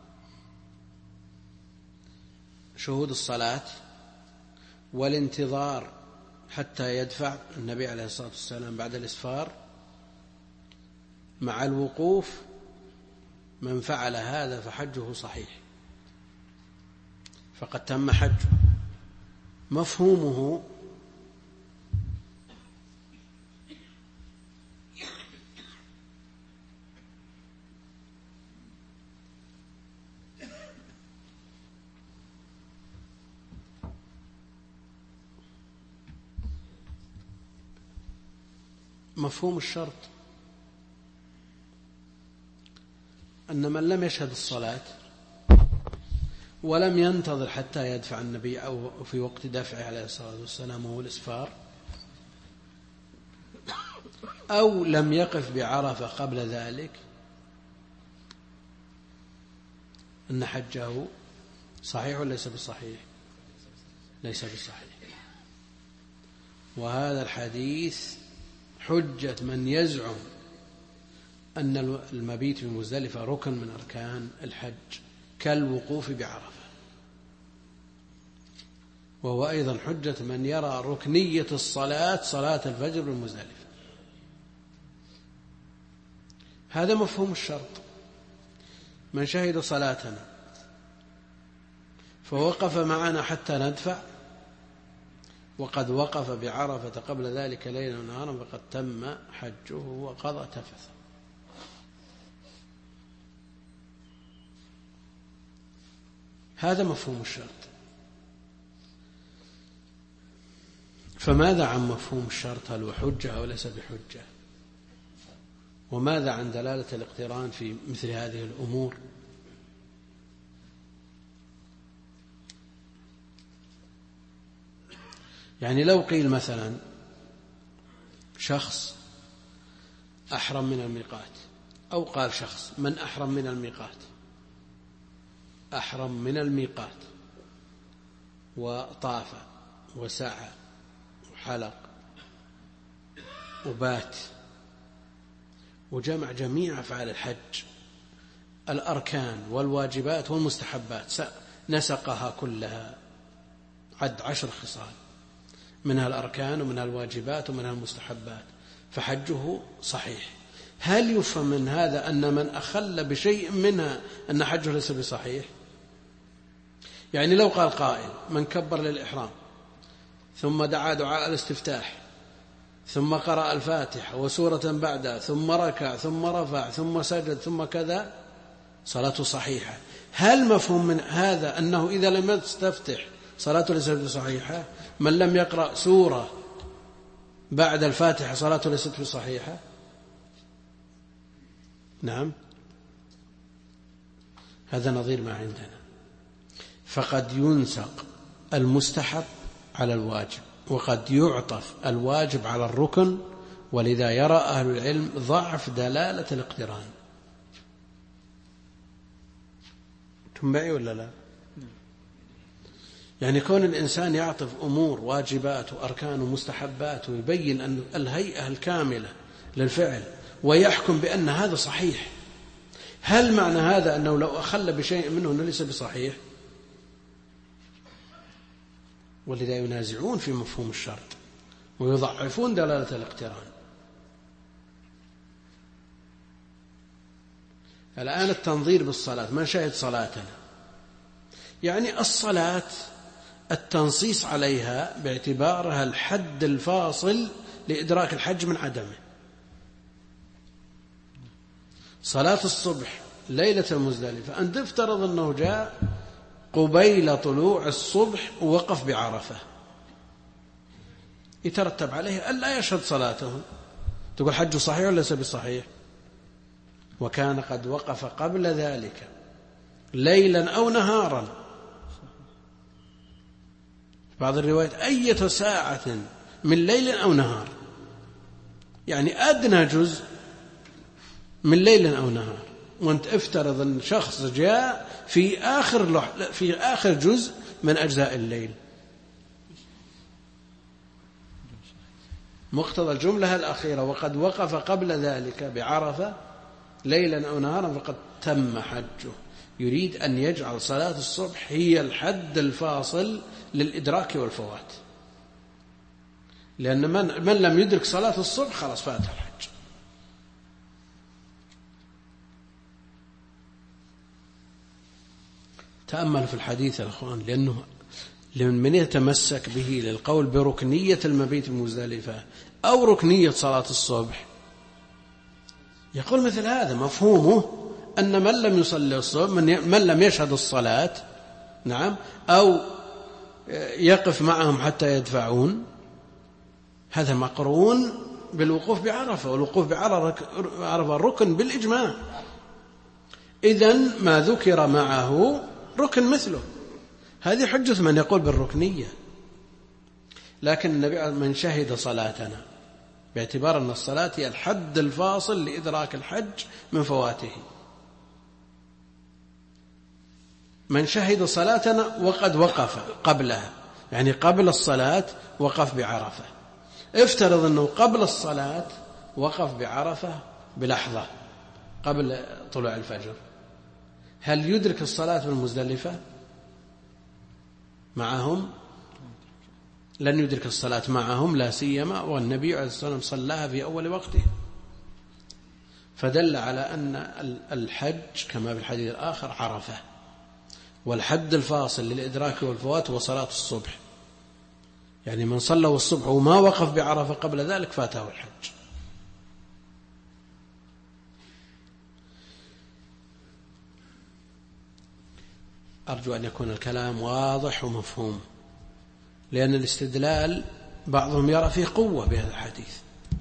شهود الصلاة والانتظار حتى يدفع النبي عليه الصلاة والسلام بعد الإسفار، مع الوقوف، من فعل هذا فحجه صحيح، فقد تم حجه. مفهومه مفهوم الشرط أن من لم يشهد الصلاة ولم ينتظر حتى يدفع النبي أو في وقت دفعه عليه الصلاة والسلام وهو الإسفار، أو لم يقف بعرفة قبل ذلك، أن حجه صحيح ولا ليس بصحيح؟ ليس بصحيح. وهذا الحديث حجة من يزعم أن المبيت بمزدلفة ركن من أركان الحج كالوقوف بعرفة، وهو أيضا حجة من يرى ركنية الصلاة صلاة الفجر بالمزدلفة. هذا مفهوم الشرط. من شهد صلاتنا فوقف معنا حتى ندفع وقد وقف بعرفة قبل ذلك ليلا ونهارا فقد تم حجه وقضى تفث. هذا مفهوم الشرط. فماذا عن مفهوم الشرط؟ هل هو حجة أو ليس بحجة؟ وماذا عن دلالة الاقتران في مثل هذه الأمور؟ يعني لو قيل مثلا شخص أحرم من الميقات، أو قال شخص من أحرم من الميقات، أحرم من الميقات وطاف وسعى وحلق وبات وجمع جميع أفعال الحج، الأركان والواجبات والمستحبات، نسقها كلها، عد 10 خصال، منها الأركان ومنها الواجبات ومنها المستحبات، فحجه صحيح. هل يفهم من هذا أن من أخل بشيء منها أن حجه ليس بصحيح؟ يعني لو قال قائل من كبر للإحرام ثم دعا دعاء الاستفتاح ثم قرأ الفاتحة وسورة بعدها ثم ركع ثم رفع ثم سجد ثم كذا صلاته صحيحة، هل مفهوم من هذا أنه إذا لم يستفتح صلاته ليست بصحيحة؟ من لم يقرأ سورة بعد الفاتحة صلاته ليست بصحيحة؟ نعم، هذا نظير ما عندنا. فقد ينسق المستحب على الواجب، وقد يعطف الواجب على الركن، ولذا يرى أهل العلم ضعف دلالة الاقتران. تنبعي ولا لا؟ يعني كون الإنسان يعطف أمور واجبات وأركان ومستحبات ويبين أن الهيئة الكاملة للفعل ويحكم بأن هذا صحيح، هل معنى هذا أنه لو أخل بشيء منه أنه ليس بصحيح؟ ولذا ينازعون في مفهوم الشرط ويضعفون دلالة الاقتران. الآن التنظير بالصلاة، من شهد صلاتنا، يعني الصلاة التنصيص عليها باعتبارها الحد الفاصل لإدراك الحج من عدمه. صلاة الصبح ليلة المزدلفة، أن تفترض أنه جاء قبيل طلوع الصبح ووقف بعرفة، يترتب عليه ألا يشهد صلاته، تقول حجه صحيح ولا ليس بصحيح؟ وكان قد وقف قبل ذلك ليلا أو نهارا، بعض الروايات أية ساعة من ليل أو نهار، يعني أدنى جزء من ليل أو نهار. وانت افترض أن شخص جاء في آخر جزء من أجزاء الليل، مقتضى الجملة الأخيرة وقد وقف قبل ذلك بعرفة ليلا أو نهارا فقد تم حجه. يريد أن يجعل صلاة الصبح هي الحد الفاصل للإدراك والفوات، لأن من لم يدرك صلاة الصبح خلاص فات الحج. تأمل في الحديث يا أخوان، لأنه من يتمسك به للقول بركنية المبيت بمزدلفة أو ركنية صلاة الصبح يقول مثل هذا مفهومه أن من لم يصلي الصبح، من لم يشهد الصلاة، نعم، أو يقف معهم حتى يدفعون، هذا مقرون بالوقوف بعرفة، والوقوف بعرفة ركن بالإجماع. إذن ما ذكر معه ركن مثله. هذه حجة من يقول بالركنية. لكن النبي من شهد صلاتنا، باعتبار أن الصلاة هي الحد الفاصل لإدراك الحج من فواته. من شهد صلاتنا وقد وقف قبلها، يعني قبل الصلاة وقف بعرفة. افترض أنه قبل الصلاة وقف بعرفة بلحظة قبل طلوع الفجر، هل يدرك الصلاة بالمزدلفة معهم؟ لن يدرك الصلاة معهم، لا سيما والنبي عليه الصلاة والسلام صلاها في أول وقته. فدل على أن الحج كما في الحديث الآخر عرفة، والحد الفاصل للإدراك والفوات هو صلاة الصبح. يعني من صلى الصبح وما وقف بعرفة قبل ذلك فاته الحج. أرجو أن يكون الكلام واضح ومفهوم، لأن الاستدلال بعضهم يرى فيه قوة بهذا الحديث.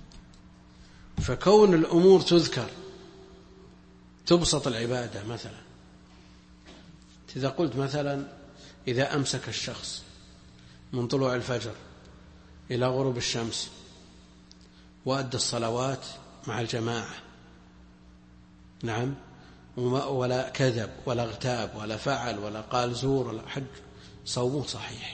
فكون الأمور تذكر تبسط العبادة. مثلا إذا قلت مثلا إذا أمسك الشخص من طلوع الفجر إلى غروب الشمس وأدى الصلوات مع الجماعة، نعم، ولا كذب ولا اغتاب ولا فعل ولا قال زور ولا حج، صومه صحيح.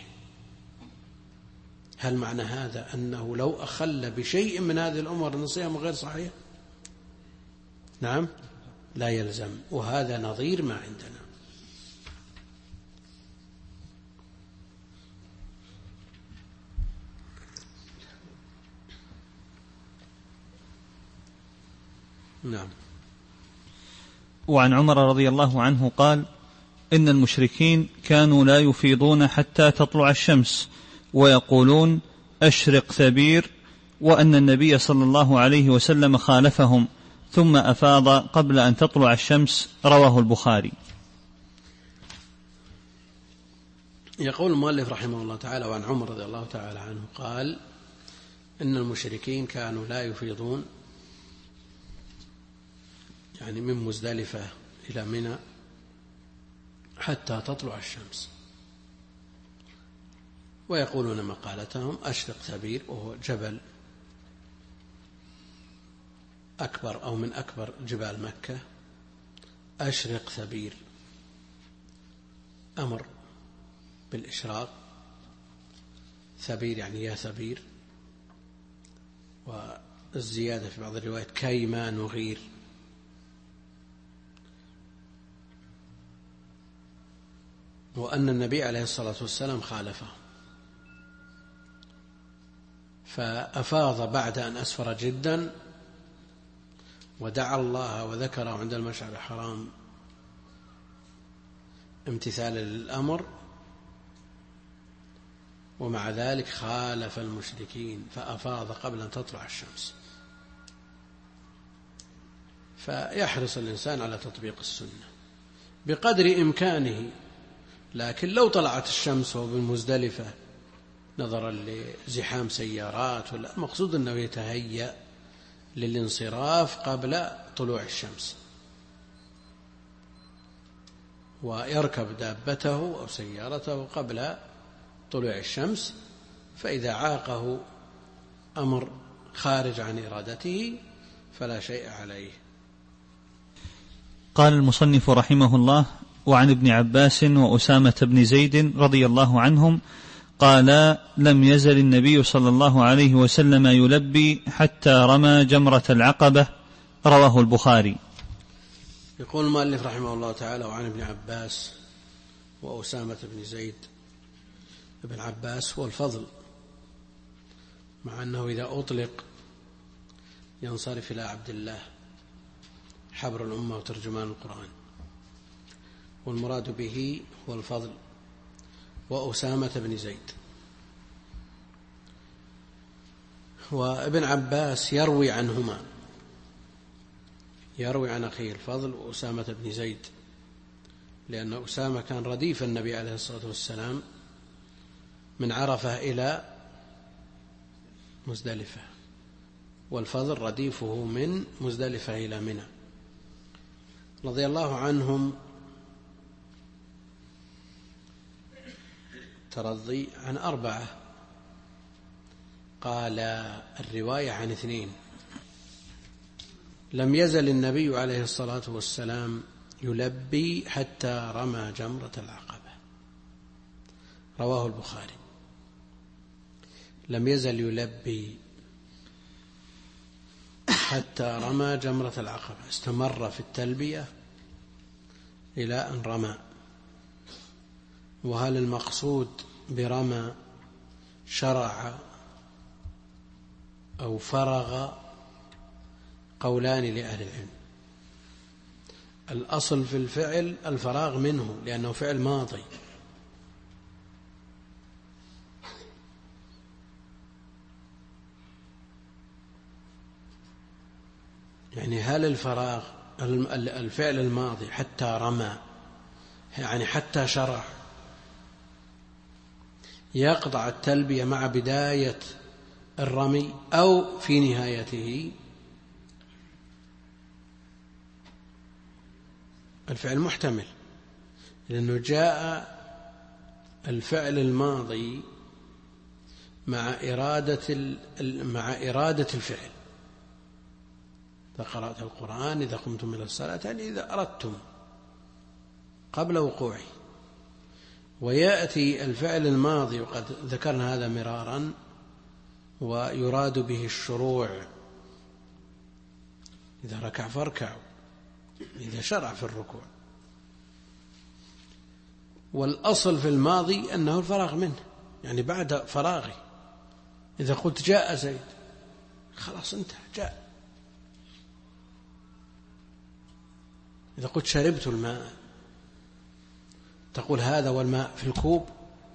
هل معنى هذا أنه لو أخل بشيء من هذه الأمور أن صيامه غير صحيح؟ نعم، لا يلزم. وهذا نظير ما عندنا. نعم. وعن عمر رضي الله عنه قال: إن المشركين كانوا لا يفيضون حتى تطلع الشمس ويقولون أشرق ثبير، وأن النبي صلى الله عليه وسلم خالفهم ثم أفاض قبل أن تطلع الشمس. رواه البخاري. يقول المؤلف رحمه الله تعالى: وعن عمر رضي الله تعالى عنه قال: إن المشركين كانوا لا يفيضون، يعني من مزدلفة إلى منى، حتى تطلع الشمس، ويقولون مقالتهم أشرق ثبير، وهو جبل أكبر أو من أكبر جبال مكة. أشرق ثبير، أمر بالإشراق، ثبير يعني يا ثبير، والزيادة في بعض الروايات كي ما نغير. وأن النبي عليه الصلاة والسلام خالفه فأفاض بعد أن أسفر جدا، ودعا الله وذكره عند المشعر الحرام امتثالا للأمر، ومع ذلك خالف المشركين فأفاض قبل أن تطلع الشمس. فيحرص الإنسان على تطبيق السنة بقدر إمكانه. لكن لو طلعت الشمس وهو بالمزدلفة نظرا لزحام سيارات، المقصود أنه يتهيأ للانصراف قبل طلوع الشمس، ويركب دابته أو سيارته قبل طلوع الشمس. فإذا عاقه أمر خارج عن إرادته فلا شيء عليه. قال المصنف رحمه الله: وعن ابن عباس وأسامة بن زيد رضي الله عنهم قالا: لم يزل النبي صلى الله عليه وسلم يلبي حتى رمى جمرة العقبة. رواه البخاري. يقول المؤلف رحمه الله تعالى: وعن ابن عباس وأسامة بن زيد. ابن عباس هو الفضل، مع أنه إذا أطلق ينصرف إلى عبد الله حبر الأمة وترجمان القرآن، والمراد به هو الفضل. وأسامة بن زيد. وابن عباس يروي عنهما، يروي عن أخيه الفضل وأسامة بن زيد، لأن أسامة كان رديف النبي عليه الصلاة والسلام من عرفة إلى مزدلفة، والفضل رديفه من مزدلفة إلى منى. رضي الله عنهم ترضي عن 4. قال الرواية عن 2: لم يزل النبي عليه الصلاة والسلام يلبي حتى رمى جمرة العقبة. رواه البخاري. لم يزل يلبي حتى رمى جمرة العقبة، استمر في التلبية إلى أن رمى. وهل المقصود برمى شرع أو فرغ؟ قولان لأهل العلم. الأصل في الفعل الفراغ منه لأنه فعل ماضي، يعني هل الفراغ الفعل الماضي حتى رمى يعني حتى شرع يقطع التلبية مع بداية الرمي أو في نهايته؟ الفعل محتمل، لأنه جاء الفعل الماضي مع إرادة الفعل. إذا قرأت القرآن إذا قمتم إلى الصلاة يعني إذا أردتم قبل وقوعه. ويأتي الفعل الماضي وقد ذكرنا هذا مرارا ويراد به الشروع، إذا ركع فاركعوا، إذا شرع في الركوع. والأصل في الماضي أنه الفراغ منه، يعني بعد فراغه. إذا قلت جاء زيد خلاص انتهى، جاء. إذا قلت شربت الماء تقول هذا والماء في الكوب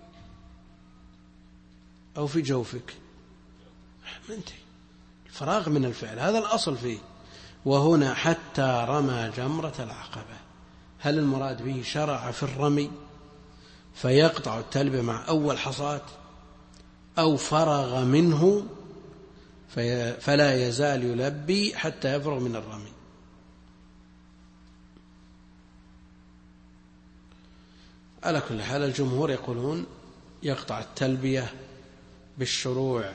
أو في جوفك، انتهى الفراغ من الفعل، هذا الأصل فيه. وهنا حتى رمى جمرة العقبة، هل المراد به شرع في الرمي فيقطع التلبية مع أول حصاة، أو فرغ منه فلا يزال يلبي حتى يفرغ من الرمي؟ على كل حال الجمهور يقولون يقطع التلبية بالشروع،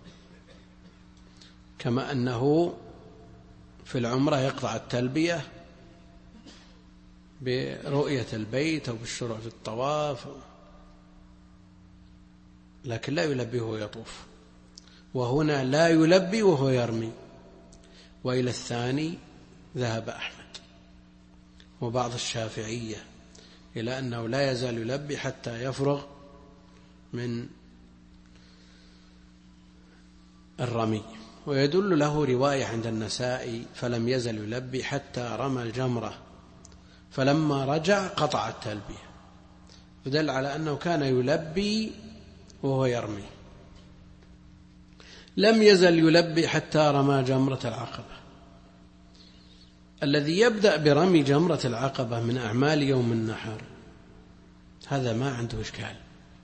كما أنه في العمرة يقطع التلبية برؤية البيت أو بالشروع في الطواف، لكن لا يلبي وهو يطوف. وهنا لا يلبي وهو يرمي. وإلى الثاني ذهب أحمد وبعض الشافعية إلى أنه لا يزال يلبي حتى يفرغ من الرمي. ويدل له رواية عند النسائي: فلم يزل يلبي حتى رمى الجمرة فلما رجع قطع التلبية، يدل على أنه كان يلبي وهو يرمي. لم يزل يلبي حتى رمى جمرة العقبة. الذي يبدأ برمي جمرة العقبة من أعمال يوم النحر هذا ما عنده إشكال،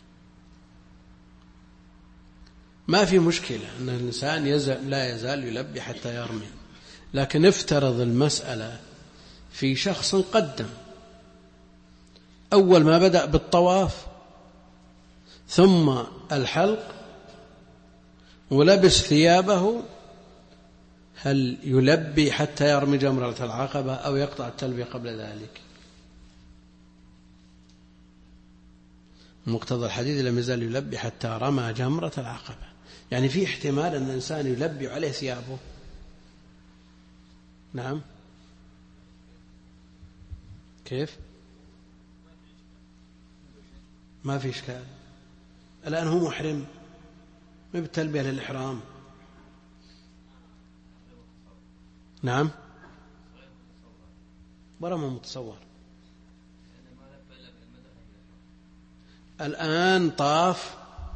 ما في مشكلة أن الإنسان لا يزال يلبي حتى يرمي. لكن افترض المسألة في شخص قدم أول ما بدأ بالطواف ثم الحلق ولبس ثيابه، هل يلبي حتى يرمي جمرة العقبة أو يقطع التلبية قبل ذلك؟ مقتضى الحديث: لم يزل يلبي حتى رمى جمرة العقبة، يعني في احتمال أن الإنسان يلبي عليه ثيابه. نعم، كيف؟ ما في إشكال. الآن هو محرم، ما بالتلبية للإحرام. نعم، برمى متصور. الآن طاف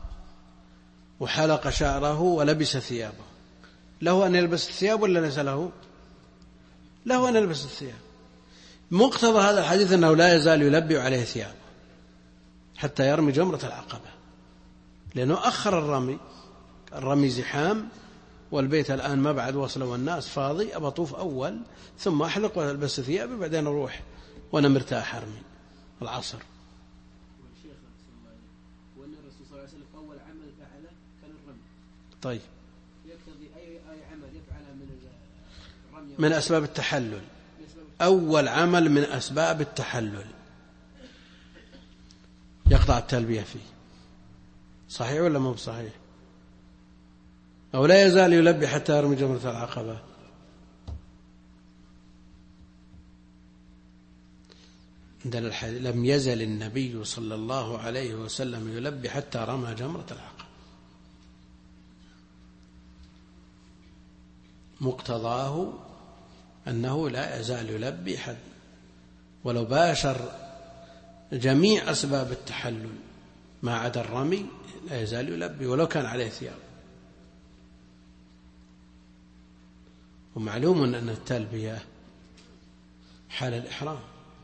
وحلق شعره ولبس ثيابه، له أن يلبس الثياب ولا ليس له؟ له أن يلبس الثياب. مقتضى هذا الحديث أنه لا يزال يلبي عليه ثيابه حتى يرمي جمرة العقبة، لأنه أخر الرمي زحام والبيت الآن ما بعد وصله والناس فاضي، أبى أطوف أول ثم أحلق وألبس ثيابي بعدين أروح وأنا مرتاح أرمي العصر. والشيخ وأن الرسول صلى الله عليه وسلم أول عمل فعله كان الرمي. طيب يقتضي أي عمل يفعله من الرمي من أسباب التحلل، أول عمل من أسباب التحلل يقطع التلبية فيه، صحيح ولا مو صحيح؟ أو لا يزال يلبي حتى يرمي جمرة العقبة؟ عندنا الحديث لم يزل النبي صلى الله عليه وسلم يلبي حتى رمى جمرة العقبة، مقتضاه أنه لا يزال يلبي حد ولو باشر جميع أسباب التحلل ما عدا الرمي لا يزال يلبي ولو كان عليه ثياب. ومعلوم أن التلبية حال الإحرام،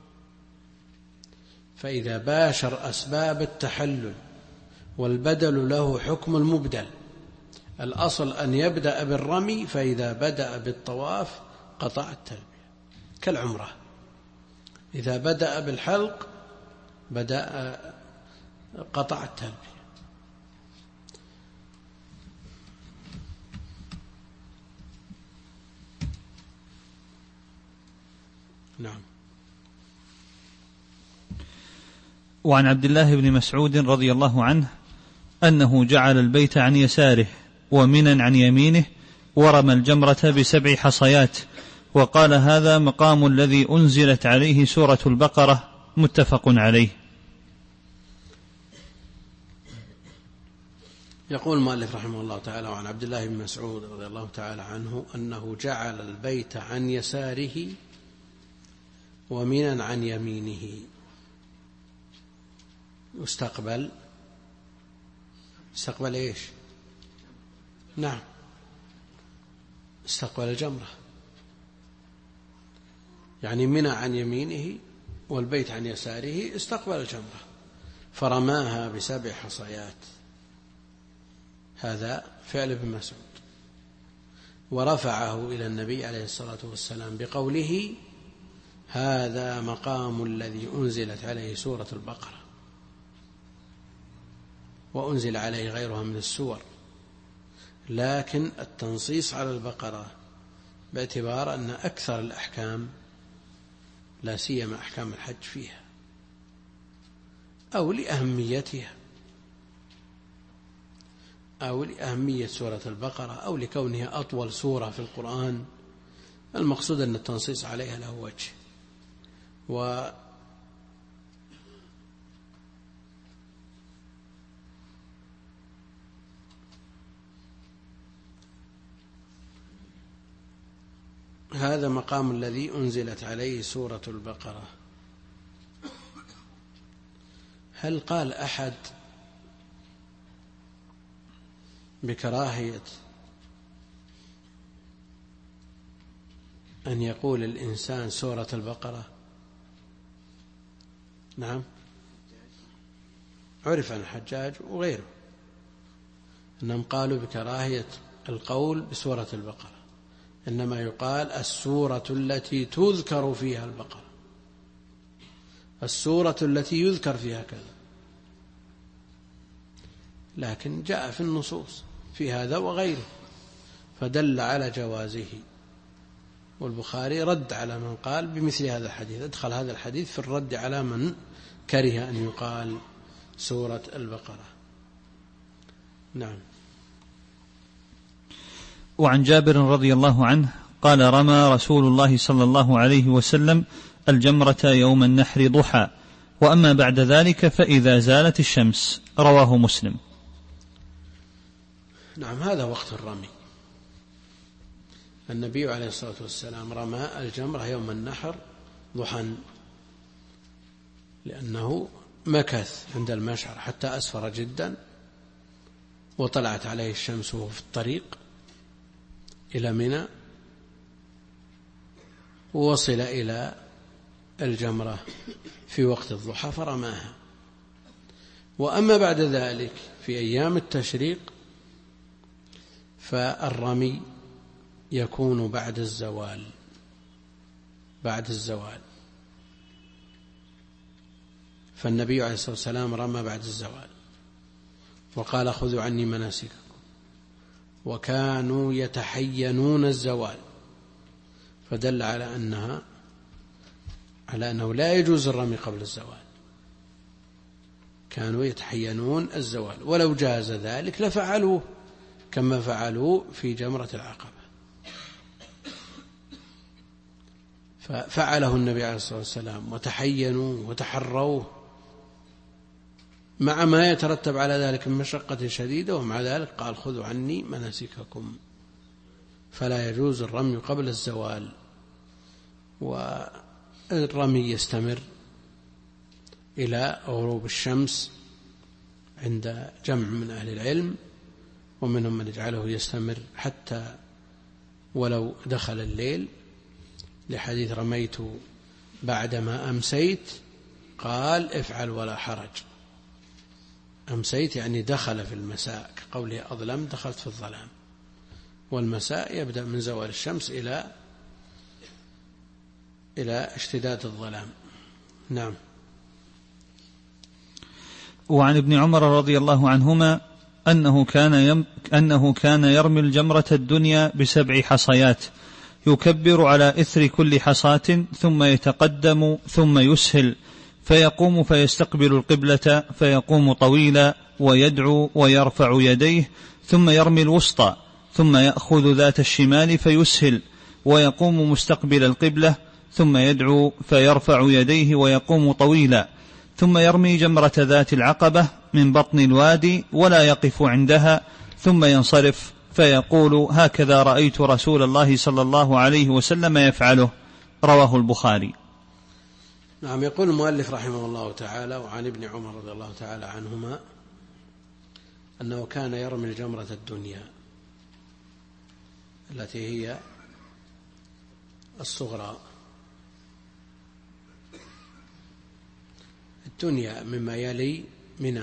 فإذا باشر أسباب التحلل والبدل له حكم المبدل، الأصل أن يبدأ بالرمي، فإذا بدأ بالطواف قطع التلبية كالعمرة، إذا بدأ بالحلق بدأ قطع التلبية. نعم. وعن عبد الله بن مسعود رضي الله عنه أنه جعل البيت عن يساره ومنا عن يمينه ورمى الجمرة ب7 حصيات، وقال هذا مقام الذي أنزلت عليه سورة البقرة، متفق عليه. يقول المؤلف رحمه الله تعالى: وعن عبد الله بن مسعود رضي الله تعالى عنه أنه جعل البيت عن يساره ومنا عن يمينه، استقبل إيش؟ نعم، استقبل الجمرة، يعني منى عن يمينه والبيت عن يساره، استقبل الجمرة فرماها ب7 حصيات. هذا فعل ابن مسعود، ورفعه إلى النبي عليه الصلاة والسلام بقوله: هذا مقام الذي أنزلت عليه سورة البقرة، وأنزل عليه غيرها من السور، لكن التنصيص على البقرة باعتبار أن أكثر الأحكام لا سيما أحكام الحج فيها، أو لأهميتها، أو لأهمية سورة البقرة، أو لكونها أطول سورة في القرآن. المقصود أن التنصيص عليها له وجه. هذا مقام الذي أنزلت عليه سورة البقرة. هل قال أحد بكراهية أن يقول الإنسان سورة البقرة؟ نعم، عرف عن الحجاج وغيره أنهم قالوا بكراهية القول بسورة البقرة، إنما يقال السورة التي تذكر فيها البقرة، السورة التي يذكر فيها كذا، لكن جاء في النصوص في هذا وغيره فدل على جوازه. والبخاري رد على من قال بمثل هذا الحديث، ادخل هذا الحديث في الرد على من كره أن يقال سورة البقرة. نعم. وعن جابر رضي الله عنه قال: رمى رسول الله صلى الله عليه وسلم الجمرة يوم النحر ضحى، وأما بعد ذلك فإذا زالت الشمس. رواه مسلم. نعم، هذا وقت الرمي. النبي عليه الصلاة والسلام رمى الجمرة يوم النحر ضحى، لأنه مكث عند المشعر حتى أسفر جدا، وطلعت عليه الشمس وهو في الطريق إلى منى، ووصل إلى الجمرة في وقت الضحى فرماها. وأما بعد ذلك في أيام التشريق فالرمي يكون بعد الزوال، فالنبي عليه الصلاة والسلام رمى بعد الزوال وقال خذوا عني مناسككم، وكانوا يتحينون الزوال، فدل على أنه لا يجوز الرمي قبل الزوال، كانوا يتحينون الزوال، ولو جاز ذلك لفعلوه كما فعلوا في جمرة العقبة، ففعله النبي عليه الصلاة والسلام وتحينوا وتحروه مع ما يترتب على ذلك من مشقة شديدة، ومع ذلك قال خذوا عني مناسككم، فلا يجوز الرمي قبل الزوال. والرمي يستمر إلى غروب الشمس عند جمع من أهل العلم، ومنهم من يجعله يستمر حتى ولو دخل الليل، لحديث رميت بعدما أمسيت، قال افعل ولا حرج. أمسيت يعني دخل في المساء، كقوله أظلم دخلت في الظلام، والمساء يبدأ من زوال الشمس إلى اشتداد الظلام. نعم. وعن ابن عمر رضي الله عنهما أنه كان يرمي الجمرة الدنيا ب7 حصيات، يكبر على إثر كل حصاة، ثم يتقدم ثم يسهل، فيقوم فيستقبل القبلة، فيقوم طويلا ويدعو ويرفع يديه، ثم يرمي الوسطى، ثم يأخذ ذات الشمال فيسهل، ويقوم مستقبل القبلة، ثم يدعو فيرفع يديه ويقوم طويلا، ثم يرمي جمرة ذات العقبة من بطن الوادي ولا يقف عندها، ثم ينصرف فيقول هكذا رأيت رسول الله صلى الله عليه وسلم يفعله. رواه البخاري. نعم. يقول المؤلف رحمه الله تعالى: وعن ابن عمر رضي الله تعالى عنهما أنه كان يرمي الجمرة الدنيا التي هي الصغرى، الدنيا مما يلي منى،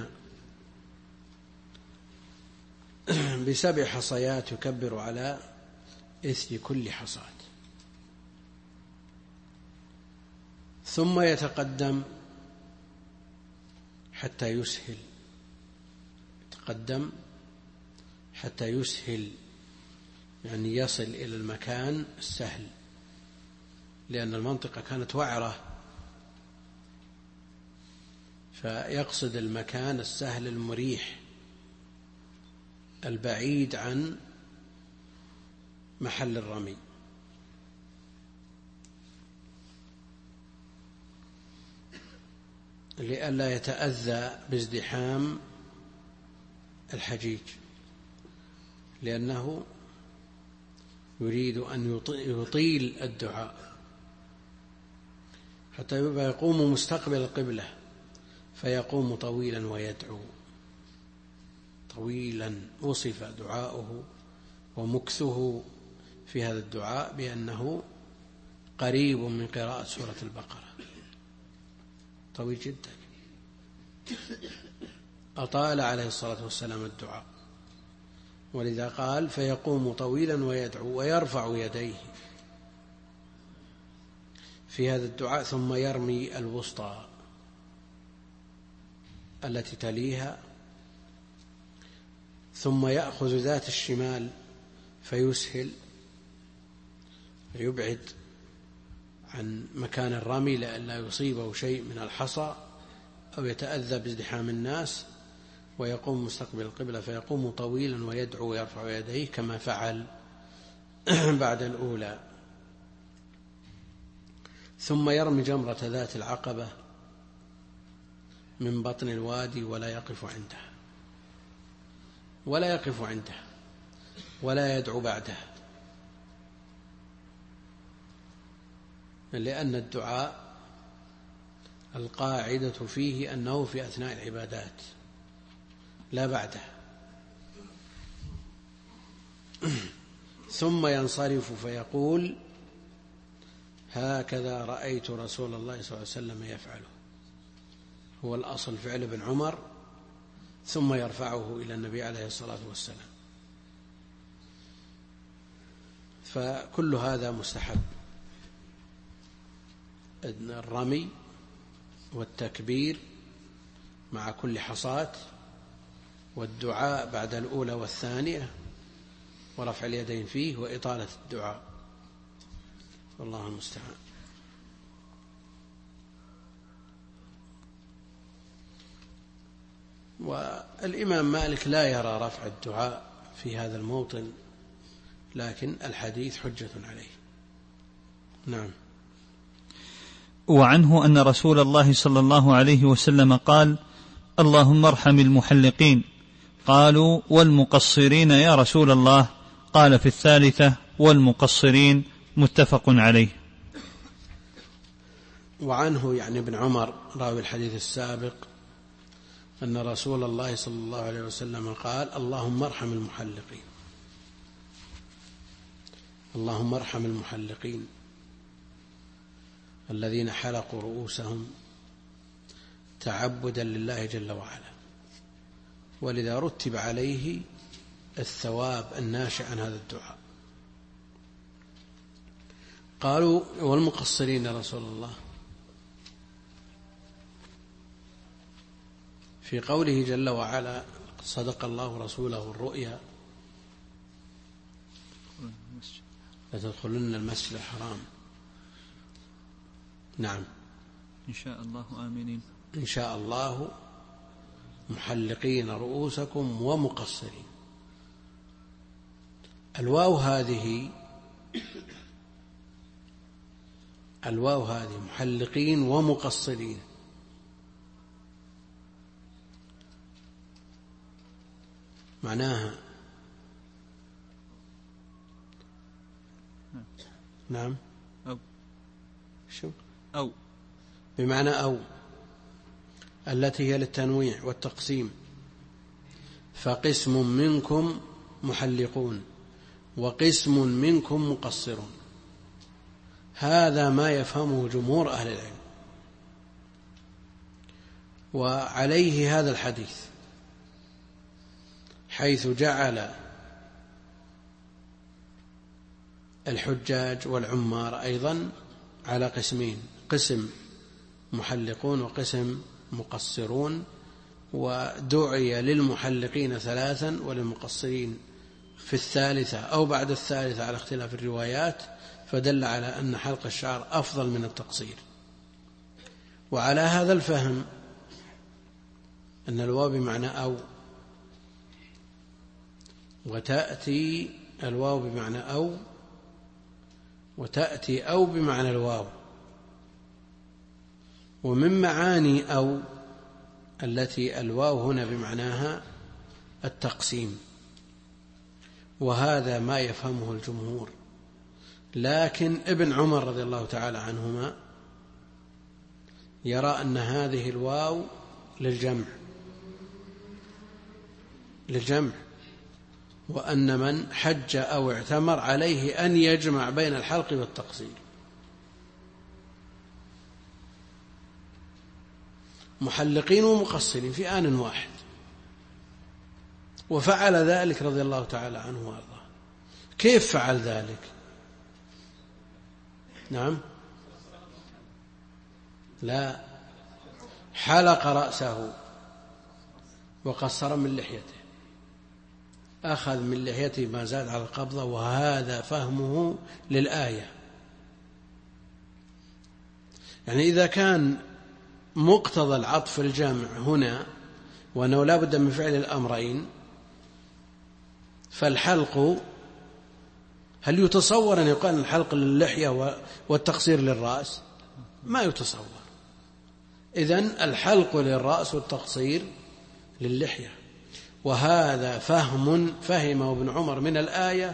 ب7 حصيات يكبر على إثر كل حصاة، ثم يتقدم حتى يسهل، يعني يصل إلى المكان السهل، لأن المنطقة كانت وعرة، فيقصد المكان السهل المريح البعيد عن محل الرمي. لئلا يتأذى بازدحام الحجيج، لأنه يريد أن يطيل الدعاء حتى يقوم مستقبل القبلة، فيقوم طويلا ويدعو طويلا. وصف دعاؤه ومكثه في هذا الدعاء بأنه قريب من قراءة سورة البقرة، طويل جدا. أطال عليه الصلاة والسلام الدعاء، ولذا قال فيقوم طويلا ويدعو ويرفع يديه في هذا الدعاء، ثم يرمي الوسطى التي تليها، ثم يأخذ ذات الشمال فيسهل، فيبعد عن مكان الرمي لئلا يصيبه شيء من الحصى أو يتأذى بازدحام الناس، ويقوم مستقبل القبلة، فيقوم طويلا ويدعو ويرفع يديه كما فعل بعد الأولى. ثم يرمي جمرة ذات العقبة من بطن الوادي ولا يقف عندها ولا يدعو بعدها، لأن الدعاء القاعدة فيه أنه في أثناء العبادات لا بعدها. ثم ينصرف فيقول هكذا رأيت رسول الله صلى الله عليه وسلم يفعله، هو الأصل فعل ابن عمر، ثم يرفعه إلى النبي عليه الصلاة والسلام. فكل هذا مستحب، الرمي والتكبير مع كل حصاة، والدعاء بعد الأولى والثانية، ورفع اليدين فيه، وإطالة الدعاء، والله المستعان. والإمام مالك لا يرى رفع الدعاء في هذا الموطن، لكن الحديث حجة عليه. نعم. وعنه أن رسول الله صلى الله عليه وسلم قال: اللهم ارحم المحلقين. قالوا: والمقصرين يا رسول الله؟ قال في الثالثة: والمقصرين. متفق عليه. وعنه يعني ابن عمر راوي الحديث السابق أن رسول الله صلى الله عليه وسلم قال: اللهم ارحم المحلقين، اللهم ارحم المحلقين الذين حلقوا رؤوسهم تعبدا لله جل وعلا، ولذا رتب عليه الثواب الناشئ عن هذا الدعاء. قالوا: والمقصرين يا رسول الله؟ في قوله جل وعلا: صدق الله رسوله الرؤيا لتدخلن المسجد الحرام. نعم. إن شاء الله آمنين. إن شاء الله محلقين رؤوسكم ومقصرين. الواو هذه محلقين ومقصرين، معناها نعم أو شو أو بمعنى أو التي هي للتنويع والتقسيم، فقسم منكم محلقون وقسم منكم مقصرون. هذا ما يفهمه جمهور أهل العلم، وعليه هذا الحديث، حيث جعل الحجاج والعمار أيضا على قسمين: قسم محلقون وقسم مقصرون، ودعي للمحلقين 3 وللمقصرين في الثالثة أو بعد الثالثة على اختلاف الروايات، فدل على أن حلق الشعر أفضل من التقصير. وعلى هذا الفهم أن الواو بمعنى أو، وتأتي الواو بمعنى أو، وتأتي أو بمعنى الواو. ومن معاني أو التي الواو هنا بمعناها التقسيم، وهذا ما يفهمه الجمهور. لكن ابن عمر رضي الله تعالى عنهما يرى أن هذه الواو للجمع، وأن من حج أو اعتمر عليه أن يجمع بين الحلق والتقصير. محلقين ومقصرين في آن واحد، وفعل ذلك رضي الله تعالى عنه وارضاه. كيف فعل ذلك؟ نعم، لا، حلق رأسه وقصر من لحيته، أخذ من لحيته ما زاد على القبضة، وهذا فهمه للآية. يعني إذا كان مقتضى العطف الجمع هنا وأنه لا بد من فعل الأمرين، فالحلق هل يتصور أن يقال الحلق للحية والتقصير للرأس؟ ما يتصور. إذن الحلق للرأس والتقصير للحية، وهذا فهمه ابن عمر من الآية،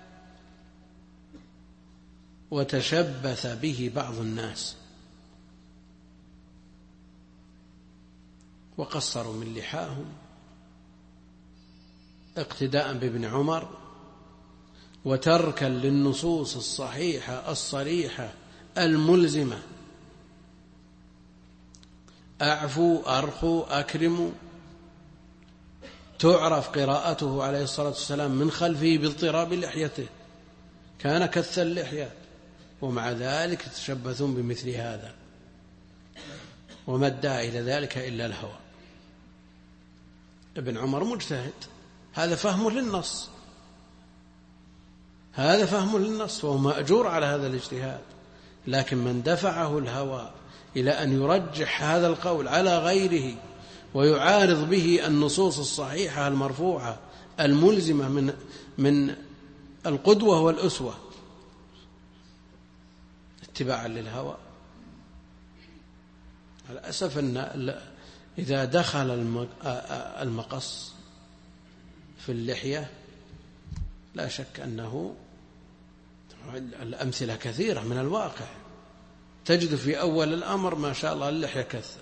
وتشبث به بعض الناس وقصروا من لحاهم اقتداء بابن عمر، وتركا للنصوص الصحيحة الصريحة الملزمة: أعفوا، أرخوا، أكرموا. تعرف قراءته عليه الصلاة والسلام من خلفه باضطراب لحيته، كان كث اللحية، ومع ذلك يتشبثون بمثل هذا، وما ادعى إلى ذلك إلا الهوى. ابن عمر مجتهد، هذا فهمه للنص، هذا فهمه للنص، وهو مأجور على هذا الاجتهاد. لكن من دفعه الهوى إلى أن يرجح هذا القول على غيره ويعارض به النصوص الصحيحة المرفوعة الملزمة من القدوة والأسوة اتباعا للهوى، الأسف أن إذا دخل المقص في اللحية لا شك أنه الأمثلة كثيرة من الواقع، تجد في أول الأمر ما شاء الله اللحية كثة،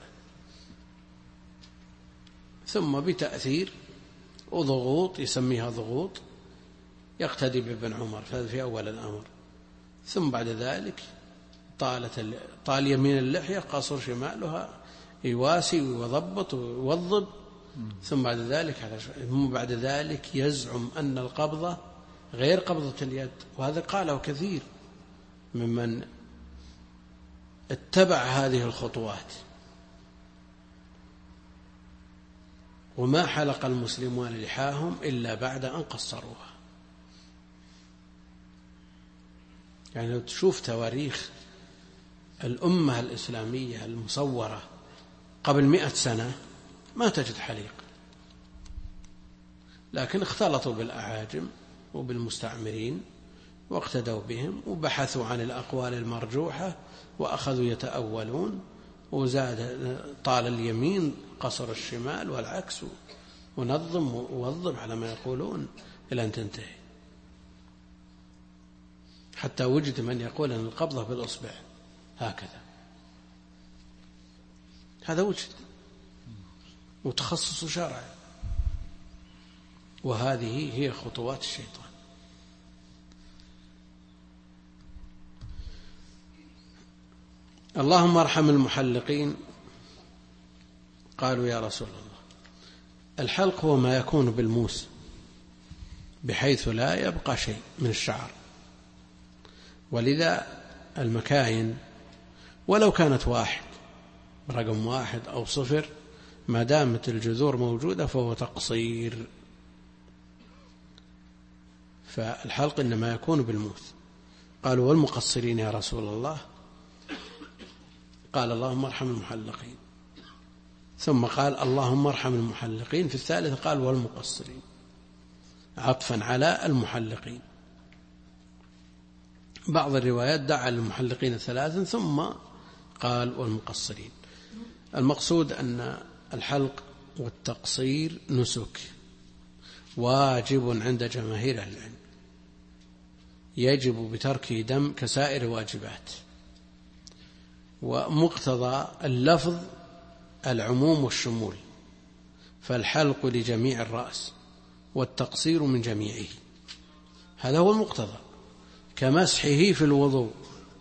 ثم بتأثير وضغوط يسميها ضغوط يقتدي بابن عمر في أول الأمر، ثم بعد ذلك طال يمين اللحية قصر شمالها يواسي ويضبط ويوضب، ثم بعد ذلك يزعم أن القبضة غير قبضة اليد، وهذا قاله كثير ممن اتبع هذه الخطوات. وما حلق المسلمون لحاهم إلا بعد أن قصروها. يعني لو تشوف تواريخ الأمة الإسلامية المصورة قبل 100 سنة ما تجد حليق، لكن اختلطوا بالأعاجم وبالمستعمرين واقتدوا بهم وبحثوا عن الأقوال المرجوحة وأخذوا يتأولون، وزاد طال اليمين قصر الشمال والعكس، ونظم ووظب على ما يقولون إلى أن تنتهي، حتى وجد من يقول أن القبضة بالأصبع هكذا، هذا وجد متخصص شرعي، وهذه هي خطوات الشيطان. اللهم ارحم المحلقين. قالوا يا رسول الله الحلق هو ما يكون بالموس بحيث لا يبقى شيء من الشعر، ولذا المكاين ولو كانت 1 رقم 1 أو 0 ما دامت الجذور موجودة فهو تقصير، فالحلق إنما يكون بالموس. قالوا والمقصرين يا رسول الله؟ قال اللهم ارحم المحلقين، ثم قال اللهم ارحم المحلقين، في الثالث قال والمقصرين، عطفا على المحلقين. بعض الروايات دعا للمحلقين 3 ثم قال والمقصرين. المقصود أن الحلق والتقصير نسك واجب عند جماهير أهل العلم، يجب بتركه دم كسائر واجبات، ومقتضى اللفظ العموم والشمول، فالحلق لجميع الرأس والتقصير من جميعه، هذا هو المقتضى، كمسحه في الوضوء.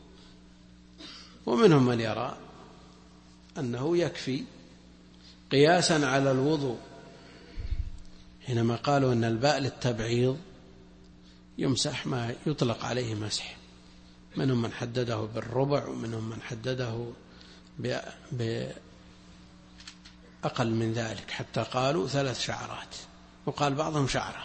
ومنهم من يرى أنه يكفي قياسا على الوضوء حينما قالوا أن الباء للتبعيض يمسح ما يطلق عليه مسح، منهم من حدده بالربع ومنهم من حدده بأقل من ذلك، حتى قالوا 3 شعرات، وقال بعضهم شعرة.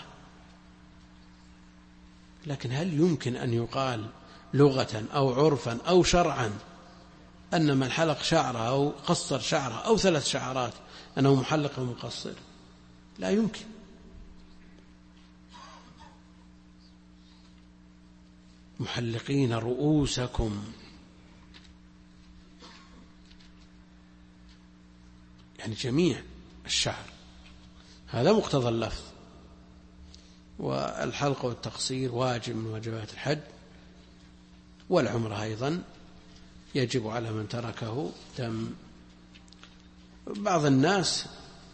لكن هل يمكن أن يقال لغة أو عرفا أو شرعا أن من حلق شعره أو قصر شعره أو 3 شعرات أنه محلق ومقصر؟ لا يمكن. محلقين رؤوسكم، يعني جميع الشعر، هذا مقتضى اللفظ. والحلق والتقصير واجب من واجبات الحج، والعمرة أيضا يجب على من تركه دم. بعض الناس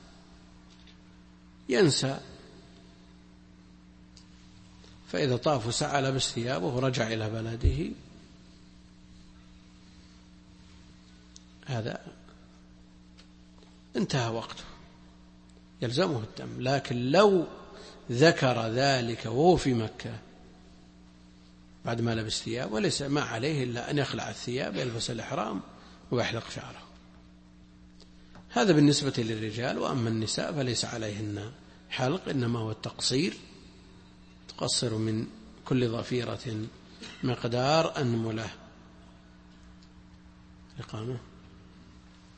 ينسى، فإذا طاف وسعى لبس ثيابه ورجع إلى بلده، هذا انتهى وقته يلزمه الدم. لكن لو ذكر ذلك وهو في مكة بعد ما لبس ثياب، وليس ما عليه إلا أن يخلع الثياب يلبس الإحرام ويحلق شعره. هذا بالنسبة للرجال. وأما النساء فليس عليهن حلق، إنما هو التقصير، تقصر من كل ضفيرة مقدار أنملة. إقامة.